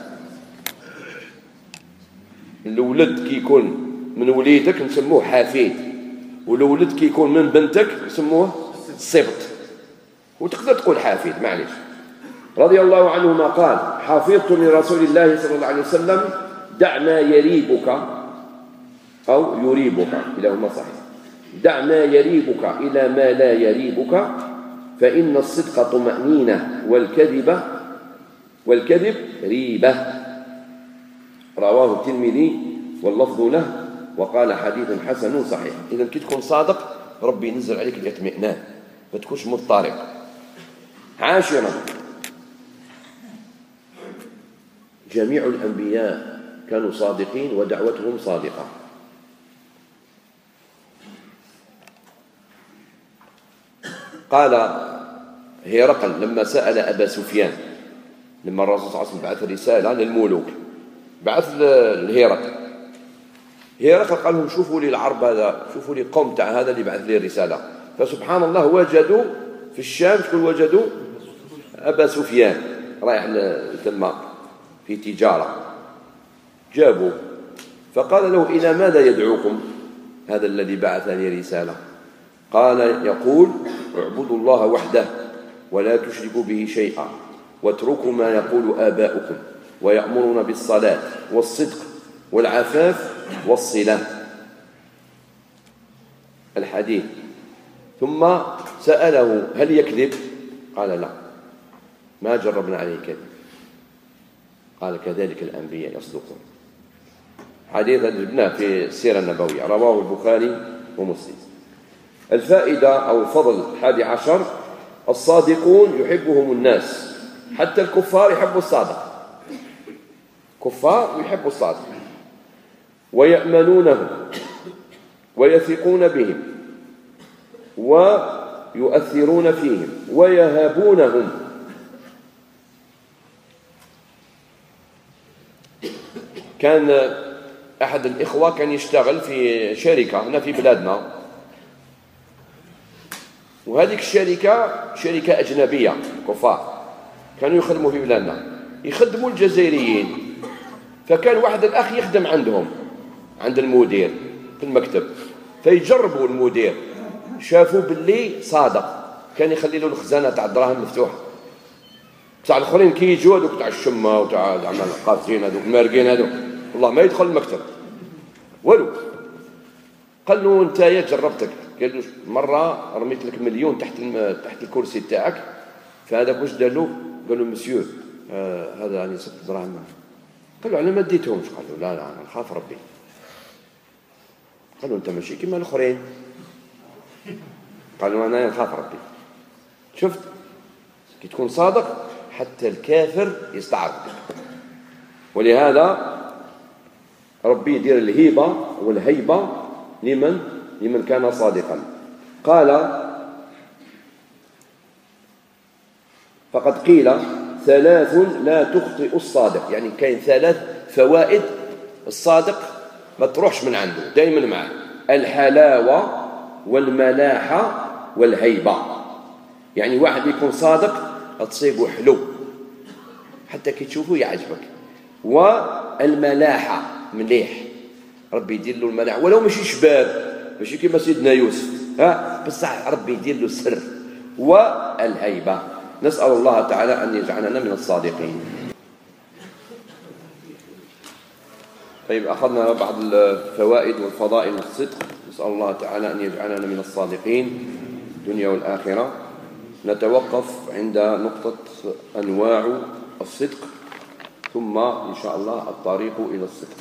الولد كي يكون من وليدك نسموه حفيد، والولد كي يكون من بنتك نسموه صبت، وتقدر تقول حفيد معليش. رضي الله عنهما قال: حفظت لرسول الله صلى الله عليه وسلم: دع ما يريبك أو يريبك، كلاهما صحيح، دع ما يريبك إلى ما لا يريبك، فإن الصدق طمأنينة والكذب والكذب ريبة. رواه الترمذي واللفظ له وقال حديث حسن صحيح. إذا كي تكون صادق ربي ينزل عليك الاطمئنان، ما تكونش مضطرب. عاشرا جميع الأنبياء كانوا صادقين ودعوتهم صادقة. قال هرقل لما سأل أبا سفيان، لما الرسول صلى الله عليه وسلم بعث رسالة للملوك، بعث لهرقل، هرقل قال لهم: شوفوا لي العرب هذا، شوفوا لي قوم تاع هذا اللي بعث لي الرسالة. فسبحان الله وجدوا في الشام، شكون وجدوا؟ أبا سفيان رايح ثم في تجارة، جابوا فقال له: إلى ماذا يدعوكم هذا الذي بعث لي رسالة؟ قال: يقول: اعبدوا الله وحده ولا تشركوا به شيئا واتركوا ما يقول آباؤكم ويأمرون بالصلاة والصدق والعفاف والصلة. الحديث. ثم سأله هل يكذب؟ قال لا، ما جربنا عليه كذب. قال كذلك الأنبياء يصدقون. حديث جبناه في السيرة النبوية، رواه البخاري ومسلم. الفائدة أو الفضل الحادي عشر: الصادقون يحبهم الناس، حتى الكفار يحبوا الصادق، كفار يحبوا الصادق، ويأمنونهم ويثقون بهم ويؤثرون فيهم ويهابونهم. كان أحد الإخوة كان يشتغل في شركة هنا في بلادنا، وهذه الشركة شركة أجنبية كفار كانوا يخدموا في بلادنا، يخدموا الجزائريين. فكان واحد الأخ يخدم عندهم عند المدير في المكتب، فيجربوا المدير، شافوا باللي صادق، كان يخلي له الخزانة تاع الدراهم مفتوحة. بتاع الآخرين كي يجوا هذوك تاع الشمة وتاع زعما القافتين هذوك المارقين هذوك والله ما يدخل المكتب والو. قال له انت يا جربتك؟ قال له مرة رميت لك مليون تحت تحت الكرسي تاعك، فهذاك واش دار له؟ قال له مسيو آه هذا راني ست دراهم. قال له انا ما ديتهمش. قال له لا لا انا نخاف ربي. قال له انت ماشي كيما الاخرين. قال له انا نخاف ربي. شفت كي تكون صادق حتى الكافر يستعرض. ولهذا ربي يدير الهيبة والهيبة لمن لمن كان صادقا. قال فقد قيل ثلاث لا تخطئ الصادق، يعني كاين ثلاث فوائد الصادق ما تروحش من عنده، دائما معه: الحلاوة والملاحة والهيبة. يعني واحد يكون صادق تصيبه حلو حتى كي تشوفه يعجبك. والملاحة مليح، ربي يدير له الملاحة ولو ماشي شباب، ماشي كيما سيدنا يوسف ها، بصح ربي يدير له سر. والهيبة. نسأل الله تعالى أن يجعلنا من الصادقين. طيب أخذنا بعض الفوائد والفضائل والصدق. نسأل الله تعالى أن يجعلنا من الصادقين الدنيا والآخرة. نتوقف عند نقطة أنواع الصدق، ثم إن شاء الله الطريق إلى الصدق.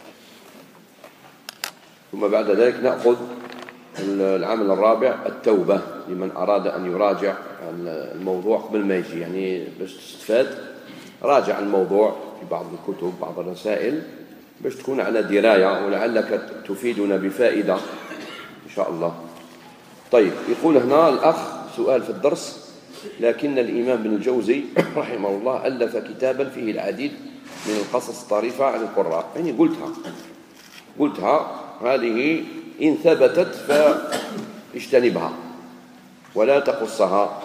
ثم بعد ذلك نأخذ العمل الرابع: التوبة، لمن أراد أن يراجع الموضوع قبل ما يجي، يعني باش تستفاد راجع الموضوع في بعض الكتب بعض الرسائل باش تكون على دراية، ولعلك تفيدنا بفائدة إن شاء الله. طيب يقول هنا الأخ سؤال في الدرس: لكن الإمام ابن الجوزي رحمه الله ألف كتابا فيه العديد من القصص الطريفة عن القراء. يعني قلتها قلتها هذه إن ثبتت فاجتنبها ولا تقصها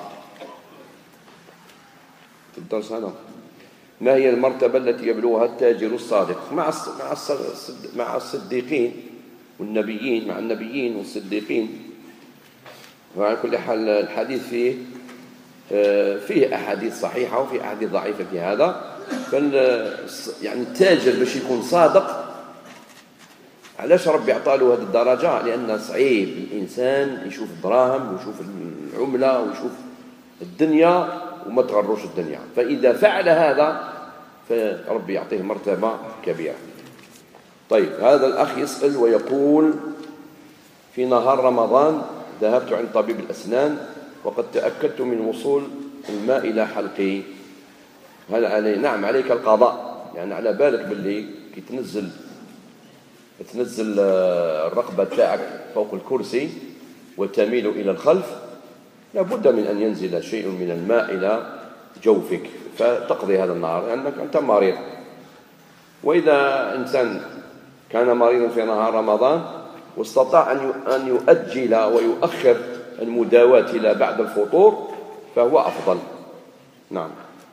في الدرس هذا. ما هي المرتبة التي يبلغها التاجر الصادق مع مع الصديقين والنبيين، مع النبيين والصديقين؟ وعلى كل حال الحديث فيه فيه أحاديث صحيحة وفيه أحاديث ضعيفة في هذا. فال يعني التاجر باش يكون صادق، علاش ربي عطى له هذه الدرجة؟ لأن صعيب الإنسان يشوف الدراهم ويشوف العملة ويشوف الدنيا وما تغروش الدنيا، فإذا فعل هذا فربي يعطيه مرتبة كبيرة. طيب هذا الأخ يسأل ويقول: في نهار رمضان ذهبت عند طبيب الأسنان وقد تأكدت من وصول الماء إلى حلقي، هل علي؟ نعم عليك القضاء، يعني على بالك باللي كي تنزل تنزل الرقبة تاعك فوق الكرسي وتميل إلى الخلف لابد من أن ينزل شيء من الماء إلى جوفك فتقضي هذا النهار لأنك أنت مريض. وإذا إنسان كان مريضا في نهار رمضان واستطاع أن يؤجل ويؤخر المداواة إلى بعد الفطور فهو أفضل. نعم،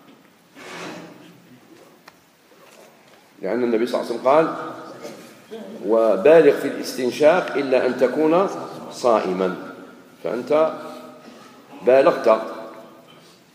لأن النبي صلى الله عليه وسلم قال: وبالغ في الاستنشاق إلا أن تكون صائما. فأنت بالغت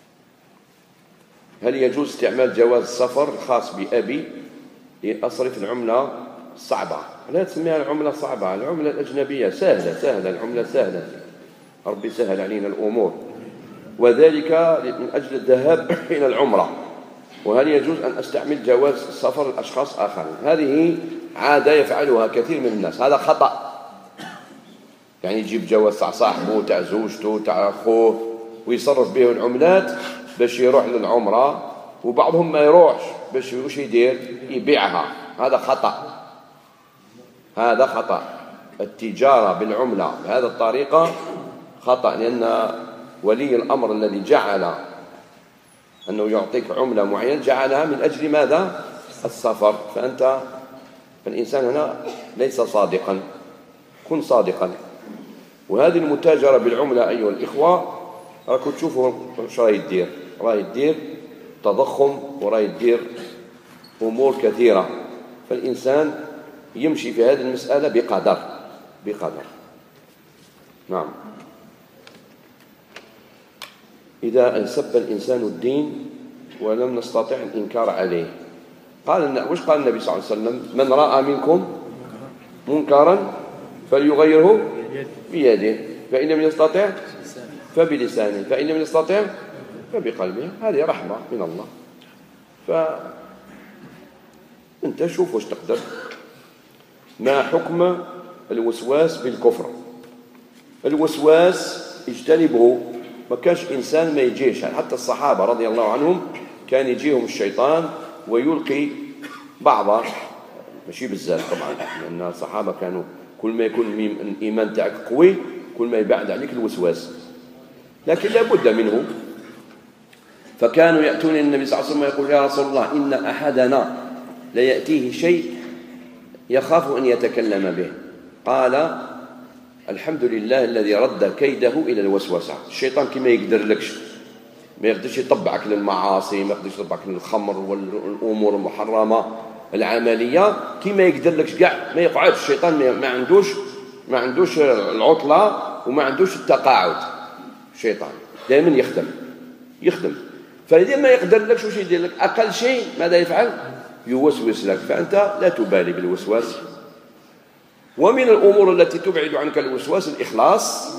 هل يجوز استعمال جواز السفر الخاص بأبي لأصرف العملة الصعبة؟ لا تسميها العملة صعبة، العملة الأجنبية سهلة سهلة، العملة سهلة، ربي سهل علينا الأمور، وذلك من أجل الذهاب إلى العمرة. وهل يجوز أن أستعمل جواز السفر لأشخاص آخرين؟ هذه عادة يفعلها كثير من الناس، هذا خطأ. يعني يجيب جواز تاع صاحبه تاع زوجته تاع أخوه ويصرف به العملات باش يروح للعمرة، وبعضهم ما يروحش باش وش يدير؟ يبيعها. هذا خطأ، هذا خطأ. التجارة بالعملة بهذه الطريقة خطأ، لأن ولي الأمر الذي جعل أنه يعطيك عملة معينة جعلها من أجل ماذا؟ السفر. فأنت فالإنسان هنا ليس صادقا، كن صادقا. وهذه المتاجرة بالعملة أيها الإخوة راكم تشوفوا ايش راهي تدير، راهي تدير تضخم وراهي تدير أمور كثيرة. فالإنسان يمشي في هذه المسألة بقدر بقدر. نعم. إذا سب الإنسان الدين ولم نستطع الإنكار عليه، قال وش قال النبي صلى الله عليه وسلم؟ من رأى منكم منكرا فليغيره بيده، فإن لم يستطع فبلسانه، فإن لم يستطع فبقلبه. هذه رحمة من الله. فأنت شوف وش تقدر. ما حكم الوسواس بالكفر؟ الوسواس اجتنبه، ما كانش إنسان ما يجيش، حتى الصحابة رضي الله عنهم كان يجيهم الشيطان ويلقي بعض، ماشي بزاف طبعا، لأن الصحابة كانوا كل ما يكون الإيمان تاعك قوي كل ما يبعد عليك الوسواس، لكن لا بد منه. فكانوا يأتون النبي صلى الله عليه وسلم ويقول يا رسول الله إن أحدنا لا يأتيه شيء يخاف أن يتكلم به، قال الحمد لله الذي رد كيده إلى الوسوسة. الشيطان كما يقدر لكش، ما يقدرش يطبعك للمعاصي، ما يقدرش يطبعك للخمر والأمور المحرمة العملية، كما يقدر لكش كاع ما يقعدش. الشيطان ما عندوش ما عندوش العطلة وما عندوش التقاعد. الشيطان دائما يخدم يخدم فإذا ما يقدر لكش وش يدير لك؟ أقل شيء ماذا يفعل؟ يوسوس لك. فأنت لا تبالي بالوسواس. ومن الأمور التي تبعد عنك الوسواس الإخلاص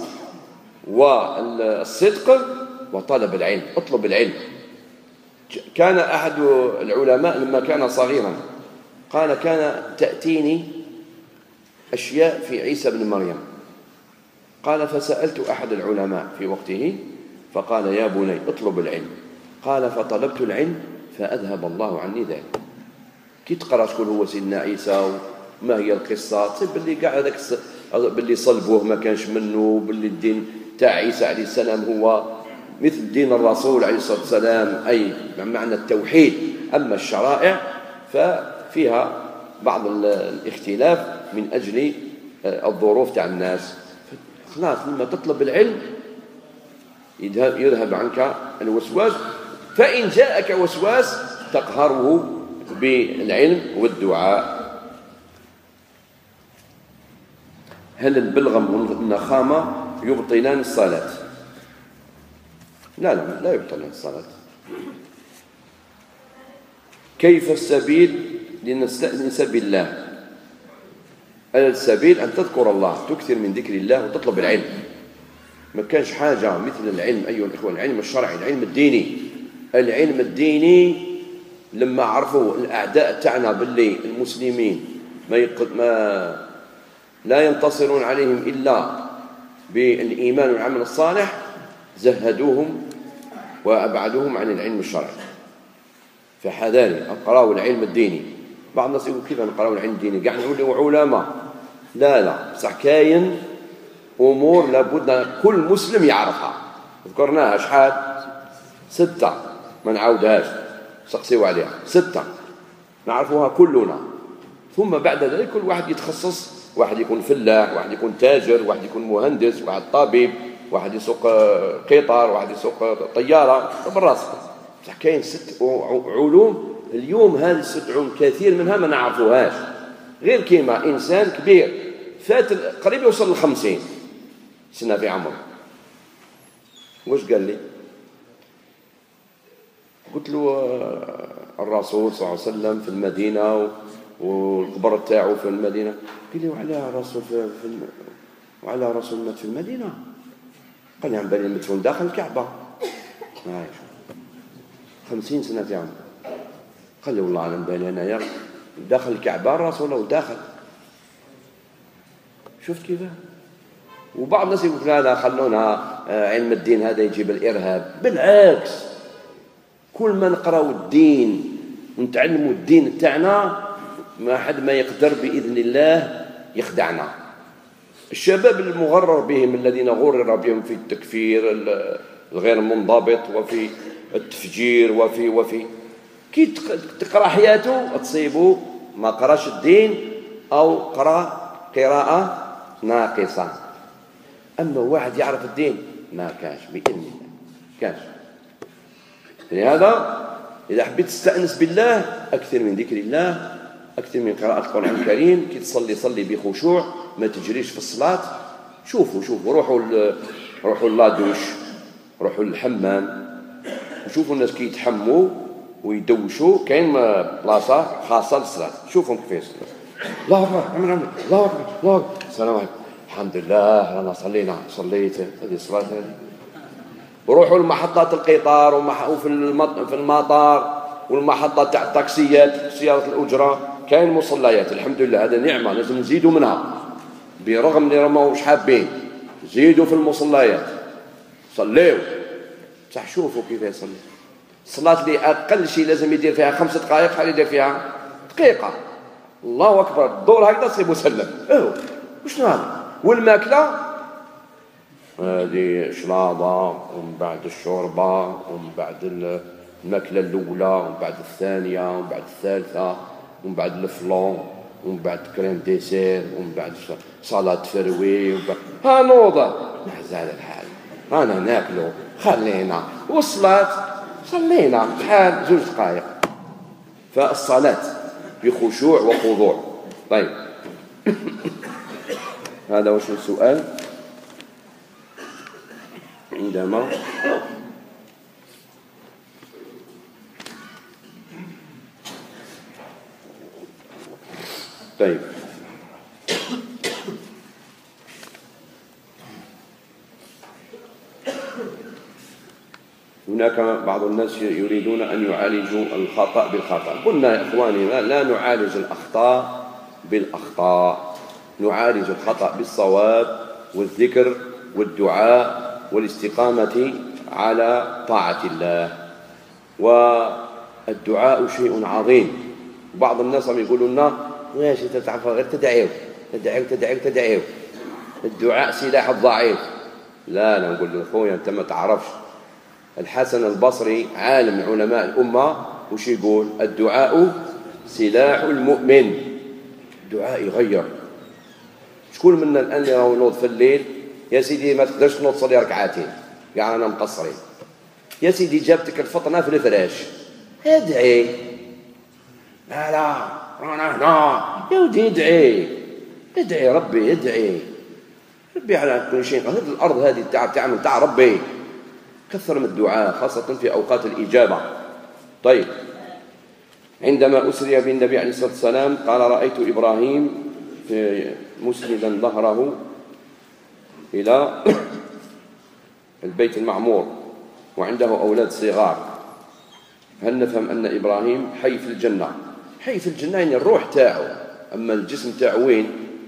والصدق وطلب العلم. اطلب العلم. كان أحد العلماء لما كان صغيرا قال كان تأتيني أشياء في عيسى بن مريم، قال فسألت أحد العلماء في وقته فقال يا بني اطلب العلم، قال فطلبت العلم فأذهب الله عني ذلك. كي تقرأ شكون هو سيدنا عيسى وما هي القصة تصيب باللي قاع هذاك باللي صلبوه ما كانش منه، باللي الدين تاع عيسى عليه السلام هو مثل دين الرسول عليه الصلاة والسلام، أي بمعنى التوحيد. أما الشرائع ففيها بعض الاختلاف من أجل الظروف تاع الناس. خلاص لما تطلب العلم يذهب, يذهب عنك الوسواس. فإن جاءك وسواس تقهره بالعلم والدعاء. هل البلغم والنخامة يبطلان الصلاة؟ لا لا لا يبطلان الصلاة. كيف السبيل لنستأنس بالله؟ السبيل أن تذكر الله، تكثر من ذكر الله وتطلب العلم. ما كانش حاجة مثل العلم أيها الإخوة، العلم الشرعي، العلم الديني. العلم الديني لما عرفوا الأعداء تاعنا باللي المسلمين ما, يق... ما لا ينتصرون عليهم إلا بالإيمان والعمل الصالح زهدوهم وأبعدوهم عن العلم الشرعي. فحذاري أقرأوا العلم الديني. بعض الناس يقول كيف نقرأوا العلم الديني قاعد نقولوا علماء؟ لا لا، بصح كاين أمور لابد كل مسلم يعرفها. ذكرناها شحال؟ ستة، ما نعاودهاش، سقسيوا عليها. ستة نعرفوها كلنا. ثم بعد ذلك كل واحد يتخصص، واحد يكون فلاح، واحد يكون تاجر، واحد يكون مهندس، واحد طبيب، واحد يسوق قطار، واحد يسوق طيارة بالراسك. بصح كاين ست علوم اليوم، هذه الست علوم كثير منها ما نعرفوهاش. غير كيما إنسان كبير فات قريب يوصل للخمسين سنة في عمره، واش قال لي؟ قلت له الرسول صلى الله عليه وسلم في المدينة والقبر تاعو في المدينة. قال لي وعلى الرسول في, في الم... وعلى الرسول مات في المدينة؟ قال لي عن بالي مدفون داخل الكعبة. خمسين سنة يا عم. قال لي والله على بالي أنا داخل الكعبة الرسول أو داخل. شفت كيف؟ وبعض الناس يقول لا لا خلونا علم الدين هذا يجيب الإرهاب. بالعكس، كل ما نقرأوا الدين ونتعلموا الدين تاعنا ما حد ما يقدر بإذن الله يخدعنا. الشباب المغرر بهم الذين غرر بهم في التكفير الغير منضبط وفي التفجير وفي وفي كي تقرأ حياته تصيبه ما قراش الدين أو قرأ قراءة ناقصة. أما واحد يعرف الدين ما كاش بإذن الله كاش. لهذا إذا حبيت تستأنس بالله أكثر من ذكر الله، أكثر من قراءة القرآن الكريم. كي تصلي صلي بخشوع، ما تجريش في الصلاة. شوفوا شوفوا روحوا روحوا لادوش، روحوا للحمام وشوفوا الناس كي يتحموا ويدوشوا. كاين بلاصة خاصة للصلاة، شوفهم كيف يصلوا. الله أكبر عمر عمر الله أكبر الله أكبر السلام عليكم الحمد لله رانا صلينا صليت هذه الصلاة هذه. وروحوا لمحطات القطار وفي في المطار والمحطة تاع التاكسيات سيارة الأجرة كاين مصليات الحمد لله. هذا نعمة لازم نزيدوا منها، برغم اللي راهمش حابين زيدوا في المصليات صليوا. صح شوفوا كيف يصلي. الصلاة اللي أقل شيء لازم يدير فيها خمس دقائق خلي يدير فيها دقيقة. الله أكبر الدور هكذا تصيب وسلم. أوه وشنو هذا؟ والماكلة هذه شلاضة ومن بعد الشوربة ومن بعد الماكلة الأولى ومن بعد الثانية ومن بعد الثالثة ومن بعد الفلون ومن بعد كريم ديسير ومن بعد صلاة فروي وبعد ها نوضة نحزال الحال رانا ناكلو خلينا والصلاة صلينا بحال زوج دقائق. فالصلاة بخشوع وخضوع. طيب هذا وش السؤال؟ عندما طيب هناك بعض الناس يريدون أن يعالجوا الخطأ بالخطأ. قلنا يا إخواني لا نعالج الأخطاء بالأخطاء، نعالج الخطأ بالصواب والذكر والدعاء والاستقامة على طاعة الله. والدعاء شيء عظيم. بعض الناس يقولون لنا ماشي تتعرف غير تدعيو تدعيو تدعيو تدعيو الدعاء سلاح الضعيف. لا لا نقول له خويا أنت ما تعرفش. الحسن البصري عالم من علماء الأمة وش يقول؟ الدعاء سلاح المؤمن. الدعاء يغير. شكون منا الآن اللي راهو ينوض في الليل يا سيدي ما تقدرش تنوض تصلي ركعتين قاعد أنا مقصرين يا سيدي جابتك الفطنة في الفراش ادعي. لا لا رانا هنا يا ودي ادعي ادعي ربي ادعي ربي على كل شيء. هذه الأرض هذه تاع تعمل تاع ربي. كثر من الدعاء خاصة في أوقات الإجابة. طيب عندما أسري بالنبي عليه الصلاة والسلام قال رأيت إبراهيم مسندا ظهره إلى البيت المعمور وعنده أولاد صغار. هل نفهم أن إبراهيم حي في الجنة؟ حي في الجنة يعني الروح تاعه، أما الجسم تاعه وين؟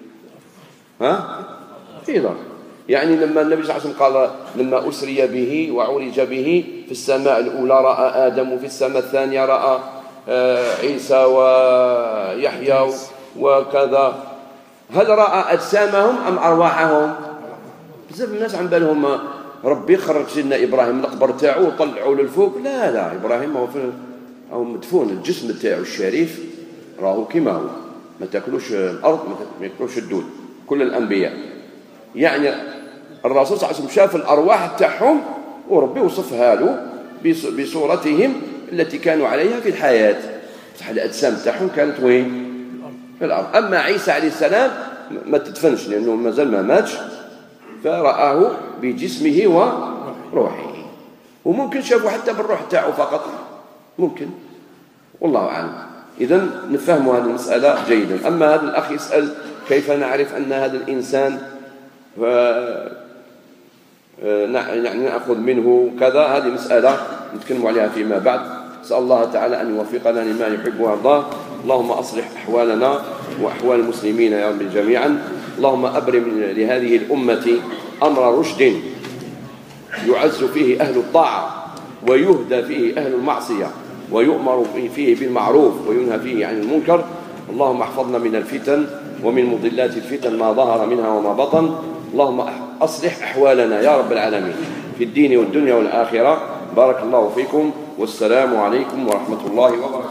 ها؟ في ضر. يعني لما النبي صلى الله عليه وسلم قال لما أسري به وعرج به في السماء الأولى رأى آدم وفي السماء الثانية رأى عيسى ويحيى وكذا، هل رأى أجسامهم أم أرواحهم؟ بزاف الناس عن بالهم ربي خرج سيدنا إبراهيم من القبر تاعو وطلعوا للفوق. لا لا إبراهيم هو في أو مدفون. الجسم تاعو الشريف راهو كما هو، ما تاكلوش الأرض ما تاكلوش الدود. كل الأنبياء يعني الرسول صلى الله عليه وسلم شاف الأرواح تاعهم وربي وصفها له بصورتهم التي كانوا عليها في الحياة. صح الأجسام تاعهم كانت وين؟ في الأرض. أما عيسى عليه السلام ما تدفنش لأنه مازال ما ماتش، فرآه بجسمه وروحه. وممكن شافوا حتى بالروح تاعه فقط ممكن، والله أعلم. إذن نفهم هذه المسألة جيدا. أما هذا الأخ يسأل كيف نعرف أن هذا الإنسان يعني نأخذ منه كذا، هذه مسألة نتكلم عليها فيما بعد. أسأل الله تعالى أن يوفقنا لما يحب ويرضاه. اللهم أصلح أحوالنا وأحوال المسلمين يا رب جميعا. اللهم أبرم لهذه الأمة أمر رشد يعز فيه أهل الطاعة ويهدى فيه أهل المعصية ويؤمر فيه بالمعروف وينهى فيه عن المنكر. اللهم احفظنا من الفتن ومن مضلات الفتن ما ظهر منها وما بطن. اللهم أصلح أحوالنا يا رب العالمين في الدين والدنيا والآخرة. بارك الله فيكم والسلام عليكم ورحمة الله وبركاته.